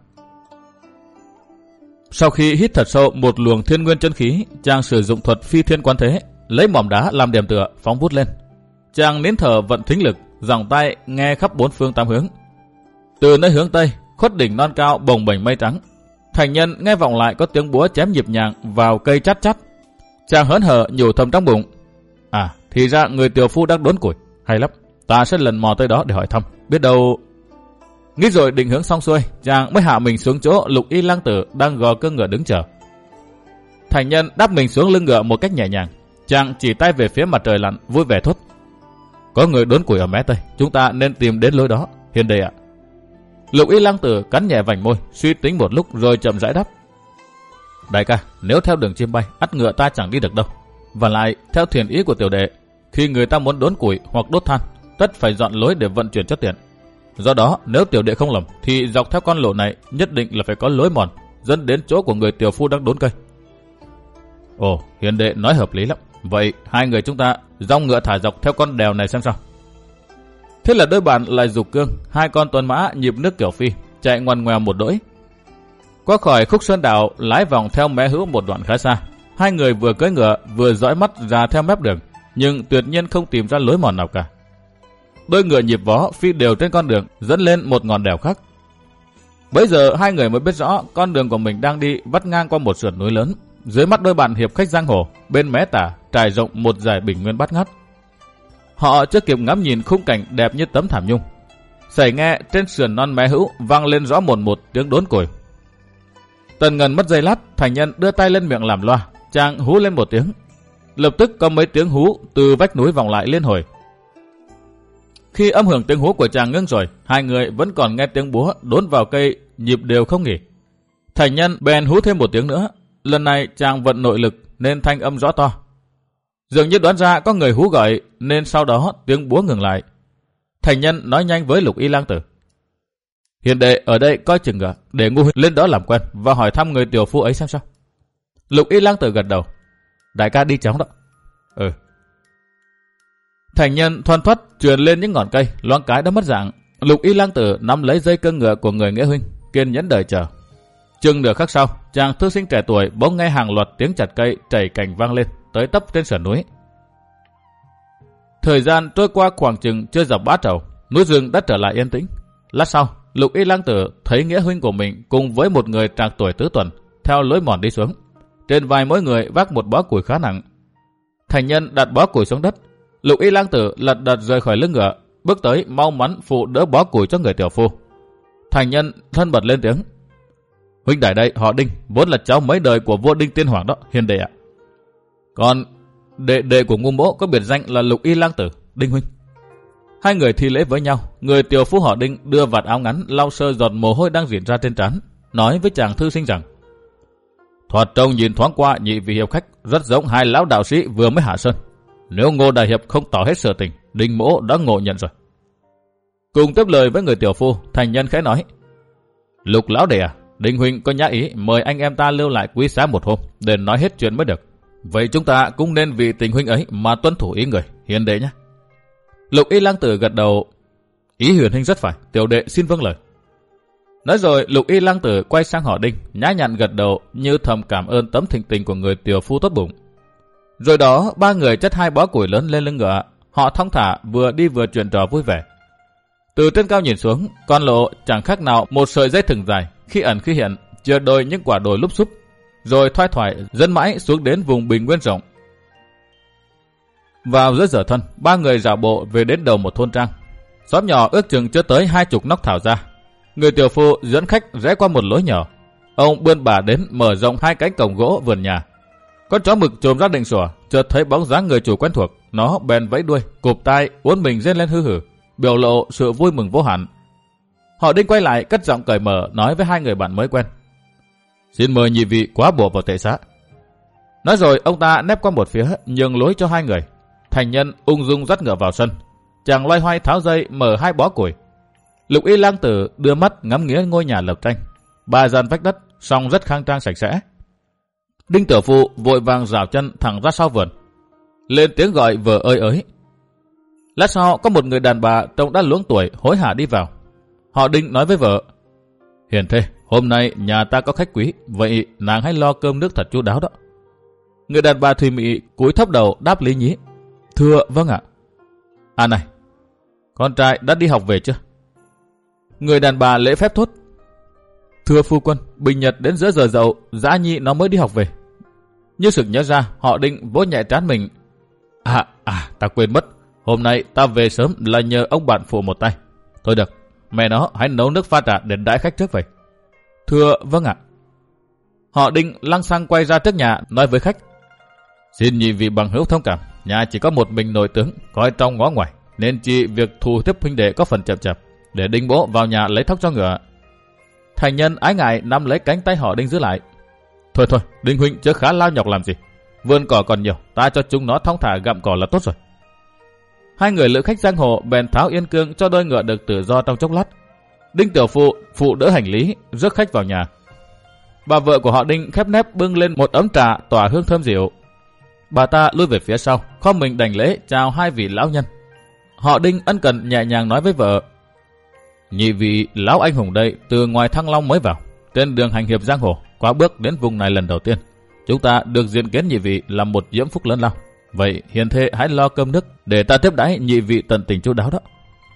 Sau khi hít thật sâu một luồng thiên nguyên chân khí, chàng sử dụng thuật phi thiên quán thế, lấy mỏm đá làm điểm tựa, phóng vút lên. Chàng nín thở vận thính lực, giòng tay nghe khắp bốn phương tám hướng. Từ nơi hướng tây, khuất đỉnh non cao bồng bềnh mây trắng. Thành Nhân nghe vọng lại có tiếng búa chém nhịp nhàng vào cây chát chát. Chàng hớn hở nhủ thầm trong bụng: À, thì ra người tiểu phu đang đốn củi, hay lắm, ta sẽ lần mò tới đó để hỏi thăm, biết đâu. Nghĩ rồi định hướng xong xuôi, chàng mới hạ mình xuống chỗ Lục Y Lang Tử đang gò cương ngựa đứng chờ. Thành Nhân đáp mình xuống lưng ngựa một cách nhẹ nhàng. Chàng chỉ tay về phía mặt trời lặn, vui vẻ thốt: Có người đốn củi ở mé tây, chúng ta nên tìm đến lối đó, hiền đệ ạ. Lục Y Lang Tử cắn nhẹ vành môi, suy tính một lúc rồi chậm rãi đáp: Đại ca, nếu theo đường chim bay, ắt ngựa ta chẳng đi được đâu. Và lại, theo thiền ý của tiểu đệ, khi người ta muốn đốn củi hoặc đốt than, tất phải dọn lối để vận chuyển cho tiện. Do đó, nếu tiểu đệ không lầm, thì dọc theo con lộ này nhất định là phải có lối mòn dẫn đến chỗ của người tiểu phu đang đốn cây. Ồ, hiền đệ nói hợp lý lắm. Vậy hai người chúng ta dong ngựa thả dọc theo con đèo này xem sao. Thế là đôi bạn lại giục cương, hai con tuần mã nhịp nước kiểu phi, chạy ngoằn ngoèo một đỗi. Qua khỏi khúc sơn đảo, lái vòng theo mé hữu một đoạn khá xa. Hai người vừa cưỡi ngựa vừa dõi mắt ra theo mép đường, nhưng tuyệt nhiên không tìm ra lối mòn nào cả. Đôi ngựa nhịp vó phi đều trên con đường dẫn lên một ngọn đèo khác. Bấy giờ hai người mới biết rõ con đường của mình đang đi vắt ngang qua một sườn núi lớn. Dưới mắt đôi bạn hiệp khách giang hồ, bên mé tả trải rộng một dải bình nguyên bát ngát. Họ chưa kịp ngắm nhìn khung cảnh đẹp như tấm thảm nhung, sẩy nghe trên sườn non mé hữu vang lên rõ một một tiếng đốn củi. Tần ngần mất giây lát, Thành Nhân đưa tay lên miệng làm loa, chàng hú lên một tiếng. Lập tức có mấy tiếng hú từ vách núi vọng lại liên hồi. Khi âm hưởng tiếng hú của chàng ngưng rồi, hai người vẫn còn nghe tiếng búa đốn vào cây nhịp đều không nghỉ. Thành Nhân bèn hú thêm một tiếng nữa. Lần này chàng vận nội lực nên thanh âm rõ to. Dường như đoán ra có người hú gọi, nên sau đó tiếng búa ngừng lại. Thành Nhân nói nhanh với Lục Y Lang Tử: Hiền đệ ở đây coi chừng ngựa, để Ngô huynh lên đó làm quen và hỏi thăm người tiểu phu ấy xem sao. Lục Y Lang Tử gật đầu: Đại ca đi chóng đó. Ừ. Thành Nhân thoăn thoắt truyền lên những ngọn cây, loáng cái đã mất dạng. Lục Y Lang Tử nắm lấy dây cương ngựa của người nghĩa huynh, kiên nhẫn đợi chờ. Chừng nửa khắc sau, chàng thư sinh trẻ tuổi bỗng nghe hàng loạt tiếng chặt cây chảy cành vang lên, tới tấp trên sườn núi. Thời gian trôi qua khoảng chừng chưa dọc bát trầu, núi rừng đã trở lại yên tĩnh. Lát sau, Lục Y Lang Tử thấy nghĩa huynh của mình cùng với một người trạc tuổi tứ tuần theo lối mòn đi xuống. Trên vai mỗi người vác một bó củi khá nặng. Thành Nhân đặt bó củi xuống đất. Lục Y Lang Tử lật đật rời khỏi lưng ngựa, bước tới mau mắn phụ đỡ bó củi cho người tiểu phu. Thành nhân thân bật lên tiếng: huynh đài đây họ Đinh, vốn là cháu mấy đời của vua Đinh Tiên Hoàng đó, hiền đệ ạ. Còn đệ đệ của Ngu Mỗ có biệt danh là Lục Y Lang Tử, Đinh huynh. Hai người thi lễ với nhau. Người tiểu phu họ Đinh đưa vạt áo ngắn lau sơ giọt mồ hôi đang rỉn ra trên trán, nói với chàng thư sinh rằng: thoạt trông nhìn thoáng qua nhị vị hiệp khách rất giống hai lão đạo sĩ vừa mới hạ sơn. Nếu Ngô đại hiệp không tỏ hết sự tình, Đinh Mỗ đã ngộ nhận rồi. Cùng tiếp lời với người tiểu phu, thành nhân khẽ nói: Lục lão đệ à, Đinh huynh có nhã ý mời anh em ta lưu lại quý xá một hôm để nói hết chuyện mới được. Vậy chúng ta cũng nên vì tình huynh ấy mà tuân thủ ý người, hiền đệ nhé. Lục Y Lang Tử gật đầu: ý huyền huynh rất phải, tiểu đệ xin vâng lời. Nói rồi Lục Y Lang Tử quay sang họ Đinh, nhã nhặn gật đầu như thầm cảm ơn tấm thịnh tình của người tiểu phu tốt bụng. Rồi đó ba người chất hai bó củi lớn lên lưng ngựa, họ thong thả vừa đi vừa chuyện trò vui vẻ. Từ trên cao nhìn xuống, con lộ chẳng khác nào một sợi dây thừng dài, khi ẩn khi hiện, chừa đôi những quả đồi lúp xúp, rồi thoai thoải dẫn mãi xuống đến vùng bình nguyên rộng. Vào giữa giờ thân, ba người dạo bộ về đến đầu một thôn trang. Xóm nhỏ ước chừng chưa tới hai chục nóc thảo ra. Người tiểu phu dẫn khách rẽ qua một lối nhỏ. Ông bươn bà đến mở rộng hai cánh cổng gỗ vườn nhà. Con chó mực trồm ra định sủa, chợt thấy bóng dáng người chủ quen thuộc, nó bèn vẫy đuôi, cụp tai, uốn mình rên lên hư hử, biểu lộ sự vui mừng vô hạn. Họ Đinh quay lại cất giọng cởi mở nói với hai người bạn mới quen: xin mời nhị vị quá bộ vào tệ xã. Nói rồi ông ta nép qua một phía nhường lối cho hai người. Thành nhân ung dung dắt ngựa vào sân, chàng loay hoay tháo dây mở hai bó củi. Lục Y Lang Tử đưa mắt ngắm nghía ngôi nhà lợp tranh, ba gian vách đất, song rất khang trang sạch sẽ. Đinh tiểu phu vội vàng rảo chân thẳng ra sau vườn, lên tiếng gọi vợ ơi ới. Lát sau có một người đàn bà trông đã luống tuổi hối hả đi vào. Họ Đinh nói với vợ: hiền thê, hôm nay nhà ta có khách quý, vậy nàng hãy lo cơm nước thật chu đáo đó. Người đàn bà thùy mị cúi thấp đầu đáp lý nhí: thưa vâng ạ. À này, con trai đã đi học về chưa? Người đàn bà lễ phép thốt: thưa phu quân, bình nhật đến giữa giờ dậu, dã nhi nó mới đi học về. Như sực nhớ ra, họ Đinh vỗ nhẹ trán mình: À, à, ta quên mất, hôm nay ta về sớm là nhờ ông bạn phụ một tay. Thôi được, mẹ nó hãy nấu nước pha trà để đãi khách trước vậy. Thưa vâng ạ. Họ Đinh lăng xăng quay ra trước nhà nói với khách: xin nhị vị bằng hữu thông cảm, nhà chỉ có một mình nội tướng, coi trong ngó ngoài, nên chỉ việc thu tiếp huynh đệ có phần chậm chạp, để Đinh bố vào nhà lấy thóc cho ngựa. Thành nhân ái ngại nắm lấy cánh tay họ Đinh giữ lại: thôi thôi, Đinh huynh chớ khá lao nhọc làm gì, vườn cỏ còn nhiều, ta cho chúng nó thong thả gặm cỏ là tốt rồi. Hai người lữ khách giang hồ bèn tháo yên cương cho đôi ngựa được tự do trong chốc lát. Đinh tiểu phu phụ đỡ hành lý rước khách vào nhà. Bà vợ của họ Đinh khép nép bưng lên một ấm trà tỏa hương thơm dịu. Bà ta lui về phía sau, khom mình đảnh lễ chào hai vị lão nhân. Họ Đinh ân cần nhẹ nhàng nói với vợ: nhị vị lão anh hùng đây từ ngoài Thăng Long mới vào, trên đường hành hiệp giang hồ, quá bước đến vùng này lần đầu tiên, chúng ta được diện kiến nhị vị là một diễm phúc lớn lao. Vậy hiền thê hãy lo cơm nước để ta tiếp đãi nhị vị tận tình chu đáo đó.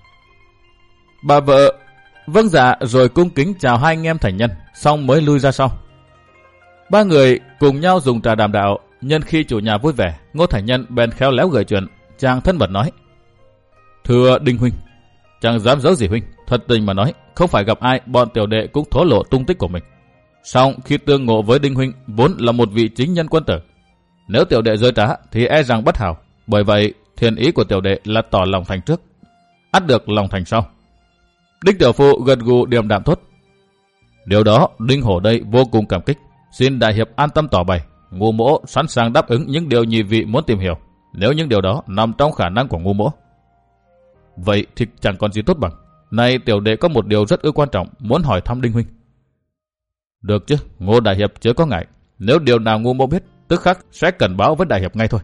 Bà vợ vâng dạ rồi cung kính chào hai anh em thành nhân, xong mới lui ra sau. Ba người cùng nhau dùng trà đàm đạo. Nhân khi chủ nhà vui vẻ, Ngô thành nhân bèn khéo léo gợi chuyện, chàng thân mật nói: thưa Đinh huynh, chẳng dám giấu gì huynh, thật tình mà nói, không phải gặp ai bọn tiểu đệ cũng thổ lộ tung tích của mình. Song khi tương ngộ với Đinh huynh vốn là một vị chính nhân quân tử, nếu tiểu đệ rơi trá thì e rằng bất hảo. Bởi vậy thiện ý của tiểu đệ là tỏ lòng thành trước, ắt được lòng thành sau. Đinh tiểu phu gật gù điềm đạm thốt: điều đó Đinh hổ đây vô cùng cảm kích, xin đại hiệp an tâm tỏ bày, Ngu Mỗ sẵn sàng đáp ứng những điều nhị vị muốn tìm hiểu, nếu những điều đó nằm trong khả năng của Ngu Mỗ. Vậy thì chẳng còn gì tốt bằng, nay tiểu đệ có một điều rất ư quan trọng muốn hỏi thăm Đinh huynh. Được chứ, Ngô đại hiệp chớ có ngại, nếu điều nào Ngu Mỗ biết, tức khắc sẽ cần báo với đại hiệp ngay thôi.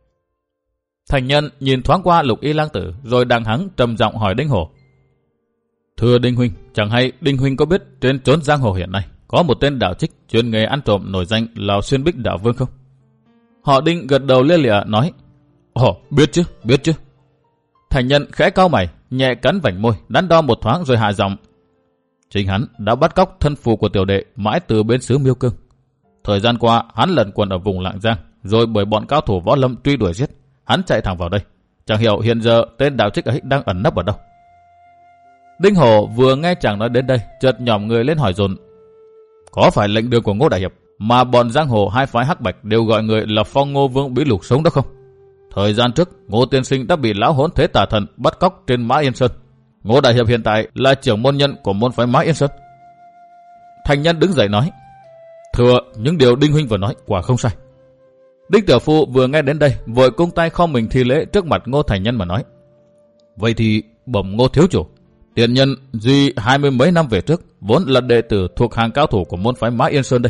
Thành nhân nhìn thoáng qua Lục Y Lang Tử, rồi đàng hắng trầm giọng hỏi Đinh hổ: thưa Đinh huynh, chẳng hay Đinh huynh có biết trên chốn giang hồ hiện nay có một tên đạo trích chuyên nghề ăn trộm nổi danh là Xuyên Bích Đạo Vương không? Họ Đinh gật đầu lia lịa nói: ồ, biết chứ, biết chứ. Thành nhân khẽ cau mày, nhẹ cắn vành môi, đắn đo một thoáng rồi hạ giọng: chính hắn đã bắt cóc thân phù của tiểu đệ mãi từ bên xứ Miêu Cương. Thời gian qua hắn lẩn quẩn ở vùng Lạng Giang, rồi bởi bọn cao thủ võ lâm truy đuổi giết, hắn chạy thẳng vào đây. Chẳng hiểu hiện giờ tên đạo trích ấy đang ẩn nấp ở đâu. Đinh Hổ vừa nghe chàng nói đến đây, chợt nhỏm người lên hỏi dồn: Có phải lệnh đường của Ngô đại hiệp mà bọn giang hồ hai phái hắc bạch đều gọi người là Phong Ngô Vương Bí Lục sống đó không? Thời gian trước, Ngô tiên sinh đã bị lão hỗn thế tà thần bắt cóc trên Mã Yên Sơn. Ngô đại hiệp hiện tại là trưởng môn nhân của môn phái Mã Yên Sơn. Thành nhân đứng dậy nói: Thưa, những điều Đinh huynh vừa nói quả không sai. Đinh tiểu phu vừa nghe đến đây, vội cung tay khom mình thi lễ trước mặt Ngô thành nhân mà nói: Vậy thì bẩm Ngô thiếu chủ, tiền nhân duy hai mươi mấy năm về trước vốn là đệ tử thuộc hàng cao thủ của môn phái Mã Yên Sơn đây.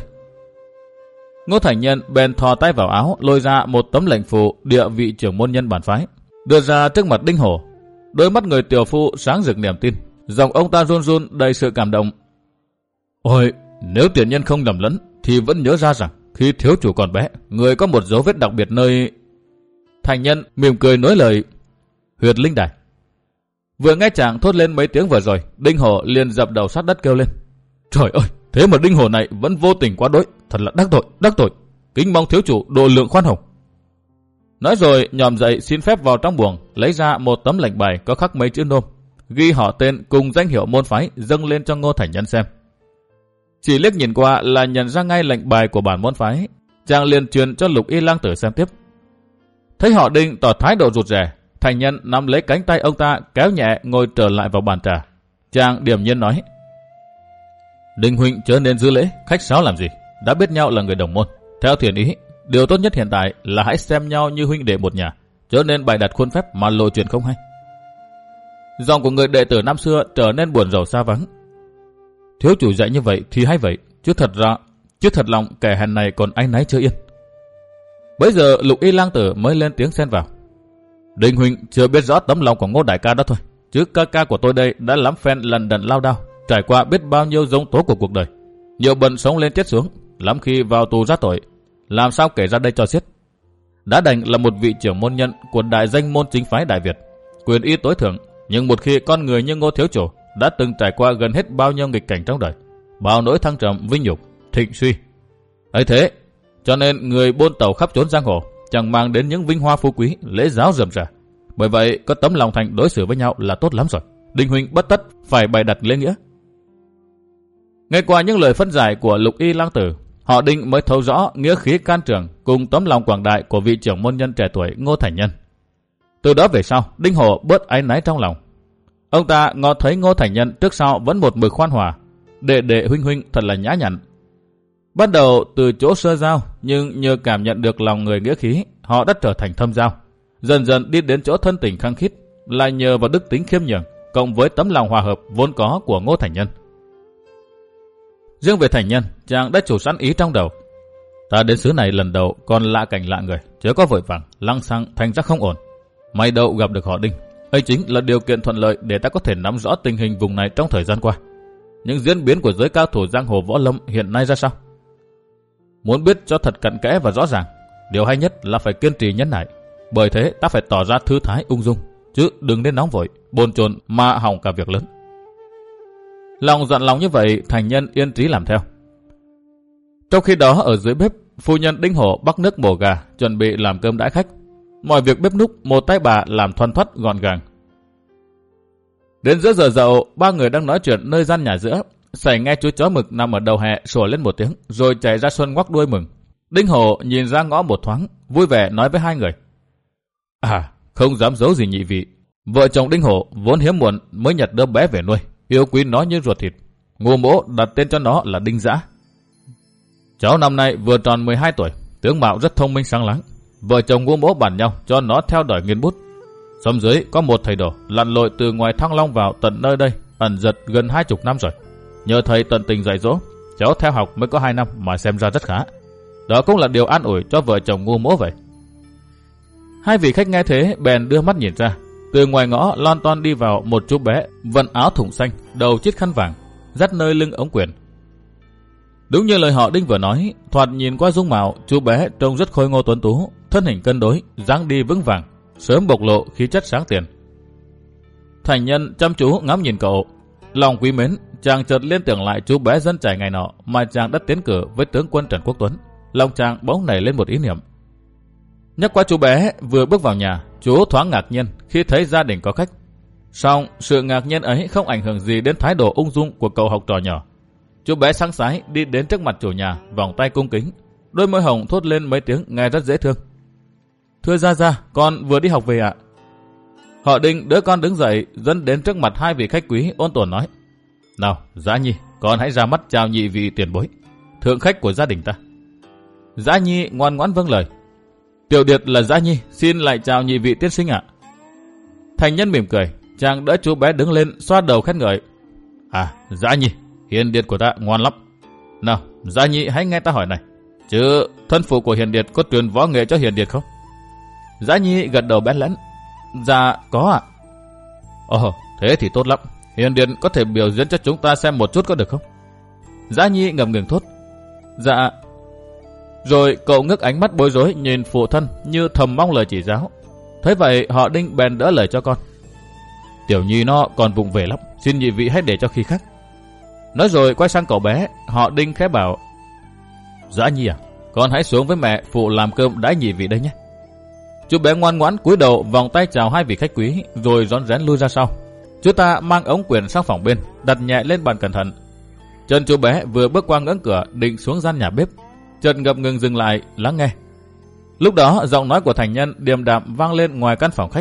Ngô thành nhân bèn thò tay vào áo, lôi ra một tấm lệnh phù địa vị trưởng môn nhân bản phái, đưa ra trước mặt Đinh Hổ. Đôi mắt người tiểu phu sáng rực niềm tin, giọng ông ta run run đầy sự cảm động. Ôi, nếu tiền nhân không lầm lẫn thì vẫn nhớ ra rằng khi thiếu chủ còn bé, người có một dấu vết đặc biệt nơi... Thành nhân mỉm cười nói lời: Huyệt linh đài. Vừa nghe chàng thốt lên mấy tiếng vừa rồi, Đinh Hổ liền dập đầu sát đất kêu lên: Trời ơi, thế mà Đinh Hổ này vẫn vô tình quá đỗi, thật là đắc tội, đắc tội. Kính mong thiếu chủ độ lượng khoan hồng. Nói rồi nhòm dậy xin phép vào trong buồng, lấy ra một tấm lệnh bài có khắc mấy chữ nôm, ghi họ tên cùng danh hiệu môn phái, dâng lên cho Ngô thành nhân xem. Chỉ liếc nhìn qua là nhận ra ngay lệnh bài của bản môn phái, chàng liền truyền cho Lục Y Lang Tử xem tiếp. Thấy họ Đinh tỏ thái độ rụt rè, thành nhân nắm lấy cánh tay ông ta kéo nhẹ ngồi trở lại vào bàn trà. Chàng điềm nhiên nói: Đinh huynh chớ nên giữ lễ khách sáo làm gì, đã biết nhau là người đồng môn. Theo thiền ý, điều tốt nhất hiện tại là hãy xem nhau như huynh đệ một nhà, chớ nên bày đặt khuôn phép mà lộ chuyện không hay. Giọng của người đệ tử năm xưa trở nên buồn rầu xa vắng. Thiếu chủ dạy như vậy thì hay vậy, chứ thật ra, chứ thật lòng kẻ hèn này còn áy náy chưa yên. Bấy giờ Lục Y Lang Tử mới lên tiếng xen vào: Đinh huynh chưa biết rõ tấm lòng của Ngô đại ca đó thôi, chứ ca ca của tôi đây đã lắm phen lần đần lao đao, trải qua biết bao nhiêu giông tố của cuộc đời, nhiều bận sống lên chết xuống, lắm khi vào tù ra tội, làm sao kể ra đây cho xiết. Đã đành là một vị trưởng môn nhân của đại danh môn chính phái Đại Việt, quyền y tối thượng, nhưng một khi con người như Ngô thiếu chủ đã từng trải qua gần hết bao nhiêu nghịch cảnh trong đời, bao nỗi thăng trầm vinh nhục, thịnh suy ấy thế, cho nên người buôn tàu khắp chốn giang hồ chẳng mang đến những vinh hoa phú quý, lễ giáo rườm rà. Bởi vậy có tấm lòng thành đối xử với nhau là tốt lắm rồi. Đinh huynh bất tất phải bày đặt lễ nghĩa. Nghe qua những lời phân giải của Lục Y Lang Tử, họ Đinh mới thấu rõ nghĩa khí can trường cùng tấm lòng quảng đại của vị trưởng môn nhân trẻ tuổi Ngô thành nhân. Từ đó về sau, Đinh Hổ bớt áy náy trong lòng. Ông ta ngó thấy Ngô thành nhân trước sau vẫn một mực khoan hòa, đệ đệ huynh huynh thật là nhã nhặn. Bắt đầu từ chỗ sơ giao, nhưng nhờ cảm nhận được lòng người nghĩa khí, họ đã trở thành thâm giao. Dần dần đi đến chỗ thân tình khăng khít, là nhờ vào đức tính khiêm nhường cộng với tấm lòng hòa hợp vốn có của Ngô thành nhân. Riêng về thành nhân, chàng đã chủ sẵn ý trong đầu: Ta đến xứ này lần đầu còn lạ cảnh lạ người, chớ có vội vàng lăng xăng thành ra không ổn. May đâu gặp được họ Đinh, ấy chính là điều kiện thuận lợi để ta có thể nắm rõ tình hình vùng này trong thời gian qua. Những diễn biến của giới cao thủ giang hồ võ lâm hiện nay ra sao? Muốn biết cho thật cặn kẽ và rõ ràng, điều hay nhất là phải kiên trì nhẫn nại. Bởi thế ta phải tỏ ra thư thái ung dung, chứ đừng nên nóng vội, bồn chồn mà hỏng cả việc lớn. Lòng dặn lòng như vậy, thành nhân yên trí làm theo. Trong khi đó ở dưới bếp, phu nhân Đinh Hổ bắc nước mổ gà, chuẩn bị làm cơm đãi khách. Mọi việc bếp núc một tay bà làm thoăn thoắt gọn gàng. Đến giữa giờ dậu, ba người đang nói chuyện nơi gian nhà giữa, Sảy nghe chú chó mực nằm ở đầu hè sủa lên một tiếng, rồi chạy ra xuân ngoắc đuôi mừng. Đinh Hổ nhìn ra ngõ một thoáng, vui vẻ nói với hai người: À, không dám giấu gì nhị vị, vợ chồng Đinh Hổ vốn hiếm muộn mới nhặt đứa bé về nuôi, yêu quý nó như ruột thịt. Ngô mỗ đặt tên cho nó là Đinh Dã. Cháu năm nay vừa tròn mười hai tuổi, tướng mạo rất thông minh sáng láng. Vợ chồng Ngô mỗ bàn nhau cho nó theo đuổi nghiên bút. Xóm dưới có một thầy đồ lặn lội từ ngoài Thăng Long vào tận nơi đây, ẩn giật gần hai chục năm rồi. Nhờ thầy tận tình dạy dỗ, cháu theo học mới có hai năm mà xem ra rất khá. Đó cũng là điều an ủi cho vợ chồng Ngô mỗ vậy. Hai vị khách nghe thế bèn đưa mắt nhìn ra. Từ ngoài ngõ lon ton đi vào một chú bé vận áo thủng xanh, đầu chiếc khăn vàng, dắt nơi lưng ống quyền. Đúng như lời họ Đinh vừa nói, thoạt nhìn qua dung mạo, chú bé trông rất khôi ngô tuấn tú, thân hình cân đối, dáng đi vững vàng, sớm bộc lộ khí chất sáng tiền. Thành nhân chăm chú ngắm nhìn cậu, lòng quý mến, chàng chợt liên tưởng lại chú bé dân chảy ngày nọ mà chàng đã tiến cử với tướng quân Trần Quốc Tuấn. Lòng chàng bỗng nảy lên một ý niệm. Nhắc qua chú bé vừa bước vào nhà, chú thoáng ngạc nhiên khi thấy gia đình có khách. Song sự ngạc nhiên ấy không ảnh hưởng gì đến thái độ ung dung của cậu học trò nhỏ. Chú bé sáng sái đi đến trước mặt chủ nhà, vòng tay cung kính, đôi môi hồng thốt lên mấy tiếng nghe rất dễ thương. Thưa Gia Gia, con vừa đi học về ạ. Họ Đinh đứa con đứng dậy dẫn đến trước mặt hai vị khách quý, ôn tồn nói: Nào, Dã Nhi, con hãy ra mắt chào nhị vị tiền bối, thượng khách của gia đình ta. Dã Nhi ngoan ngoãn vâng lời. Tiểu Điệt là Dã Nhi, xin lại chào nhị vị tiên sinh ạ. Thành nhân mỉm cười, chàng đỡ chú bé đứng lên, xoa đầu khen ngợi. À, Dã Nhi, Hiền Điệt của ta ngoan lắm. Nào, Dã Nhi hãy nghe ta hỏi này, chứ thân phụ của Hiền Điệt có truyền võ nghệ cho Hiền Điệt không? Dã Nhi gật đầu bén lẽn. Dạ, có ạ. Ồ, thế thì tốt lắm. Hiền Điệt có thể biểu diễn cho chúng ta xem một chút có được không? Dã Nhi ngập ngừng thốt. Dạ. Rồi cậu ngước ánh mắt bối rối nhìn phụ thân như thầm mong lời chỉ giáo. Thế vậy họ Đinh bèn đỡ lời cho con. Tiểu Nhi nó còn vụng về lắm, xin nhị vị hãy để cho khi khác. Nói rồi quay sang cậu bé, họ Đinh khẽ bảo: Dã Nhi à, con hãy xuống với mẹ phụ làm cơm đãi nhị vị đây nhé. Chú bé ngoan ngoãn cúi đầu vòng tay chào hai vị khách quý, rồi rón rén lui ra sau. Chú ta mang ống quyển sang phòng bên, đặt nhẹ lên bàn cẩn thận. Chân chú bé vừa bước qua ngưỡng cửa định xuống gian nhà bếp, chợt ngập ngừng dừng lại lắng nghe. Lúc đó giọng nói của thành nhân điềm đạm vang lên ngoài căn phòng khách.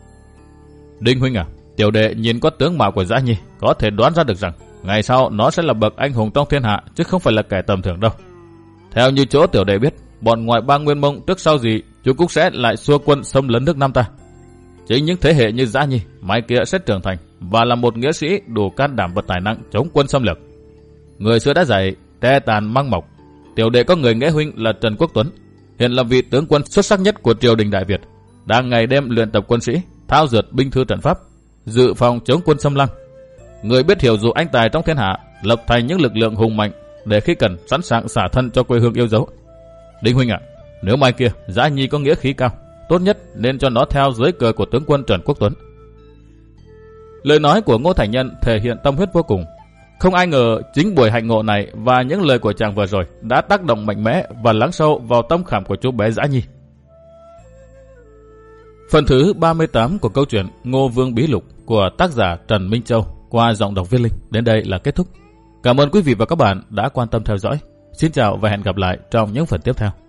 Đinh huynh à, tiểu đệ nhìn qua tướng mạo của Dã Nhi, có thể đoán ra được rằng ngày sau nó sẽ là bậc anh hùng trong thiên hạ, chứ không phải là kẻ tầm thường đâu. Theo như chỗ tiểu đệ biết, bọn ngoại bang Nguyên Mông trước sau gì chúng cũng sẽ lại xua quân xâm lấn nước Nam ta. Chính những thế hệ như Dã Nhi mai kia sẽ trưởng thành và là một nghĩa sĩ đủ can đảm và tài năng chống quân xâm lược. Người xưa đã dạy te tàn mang mộc. Tiểu đệ có người nghĩa huynh là Trần Quốc Tuấn, hiện là vị tướng quân xuất sắc nhất của triều đình Đại Việt, đang ngày đêm luyện tập quân sĩ, thao dượt binh thư trận pháp, dự phòng chống quân xâm lăng. Người biết hiểu dụ anh tài trong thiên hạ, lập thành những lực lượng hùng mạnh để khi cần sẵn sàng xả thân cho quê hương yêu dấu. Đinh huynh ạ, à, nếu mai kia Dã Nhi có nghĩa khí cao, tốt nhất nên cho nó theo dưới cờ của tướng quân Trần Quốc Tuấn. Lời nói của Ngô Thành Nhân thể hiện tâm huyết vô cùng. Không ai ngờ chính buổi hạnh ngộ này và những lời của chàng vừa rồi đã tác động mạnh mẽ và lắng sâu vào tâm khảm của chú bé Dã Nhi. Phần thứ ba mươi tám của câu chuyện Ngô Vương Bí Lục của tác giả Trần Minh Châu qua giọng đọc Viết Linh đến đây là kết thúc. Cảm ơn quý vị và các bạn đã quan tâm theo dõi. Xin chào và hẹn gặp lại trong những phần tiếp theo.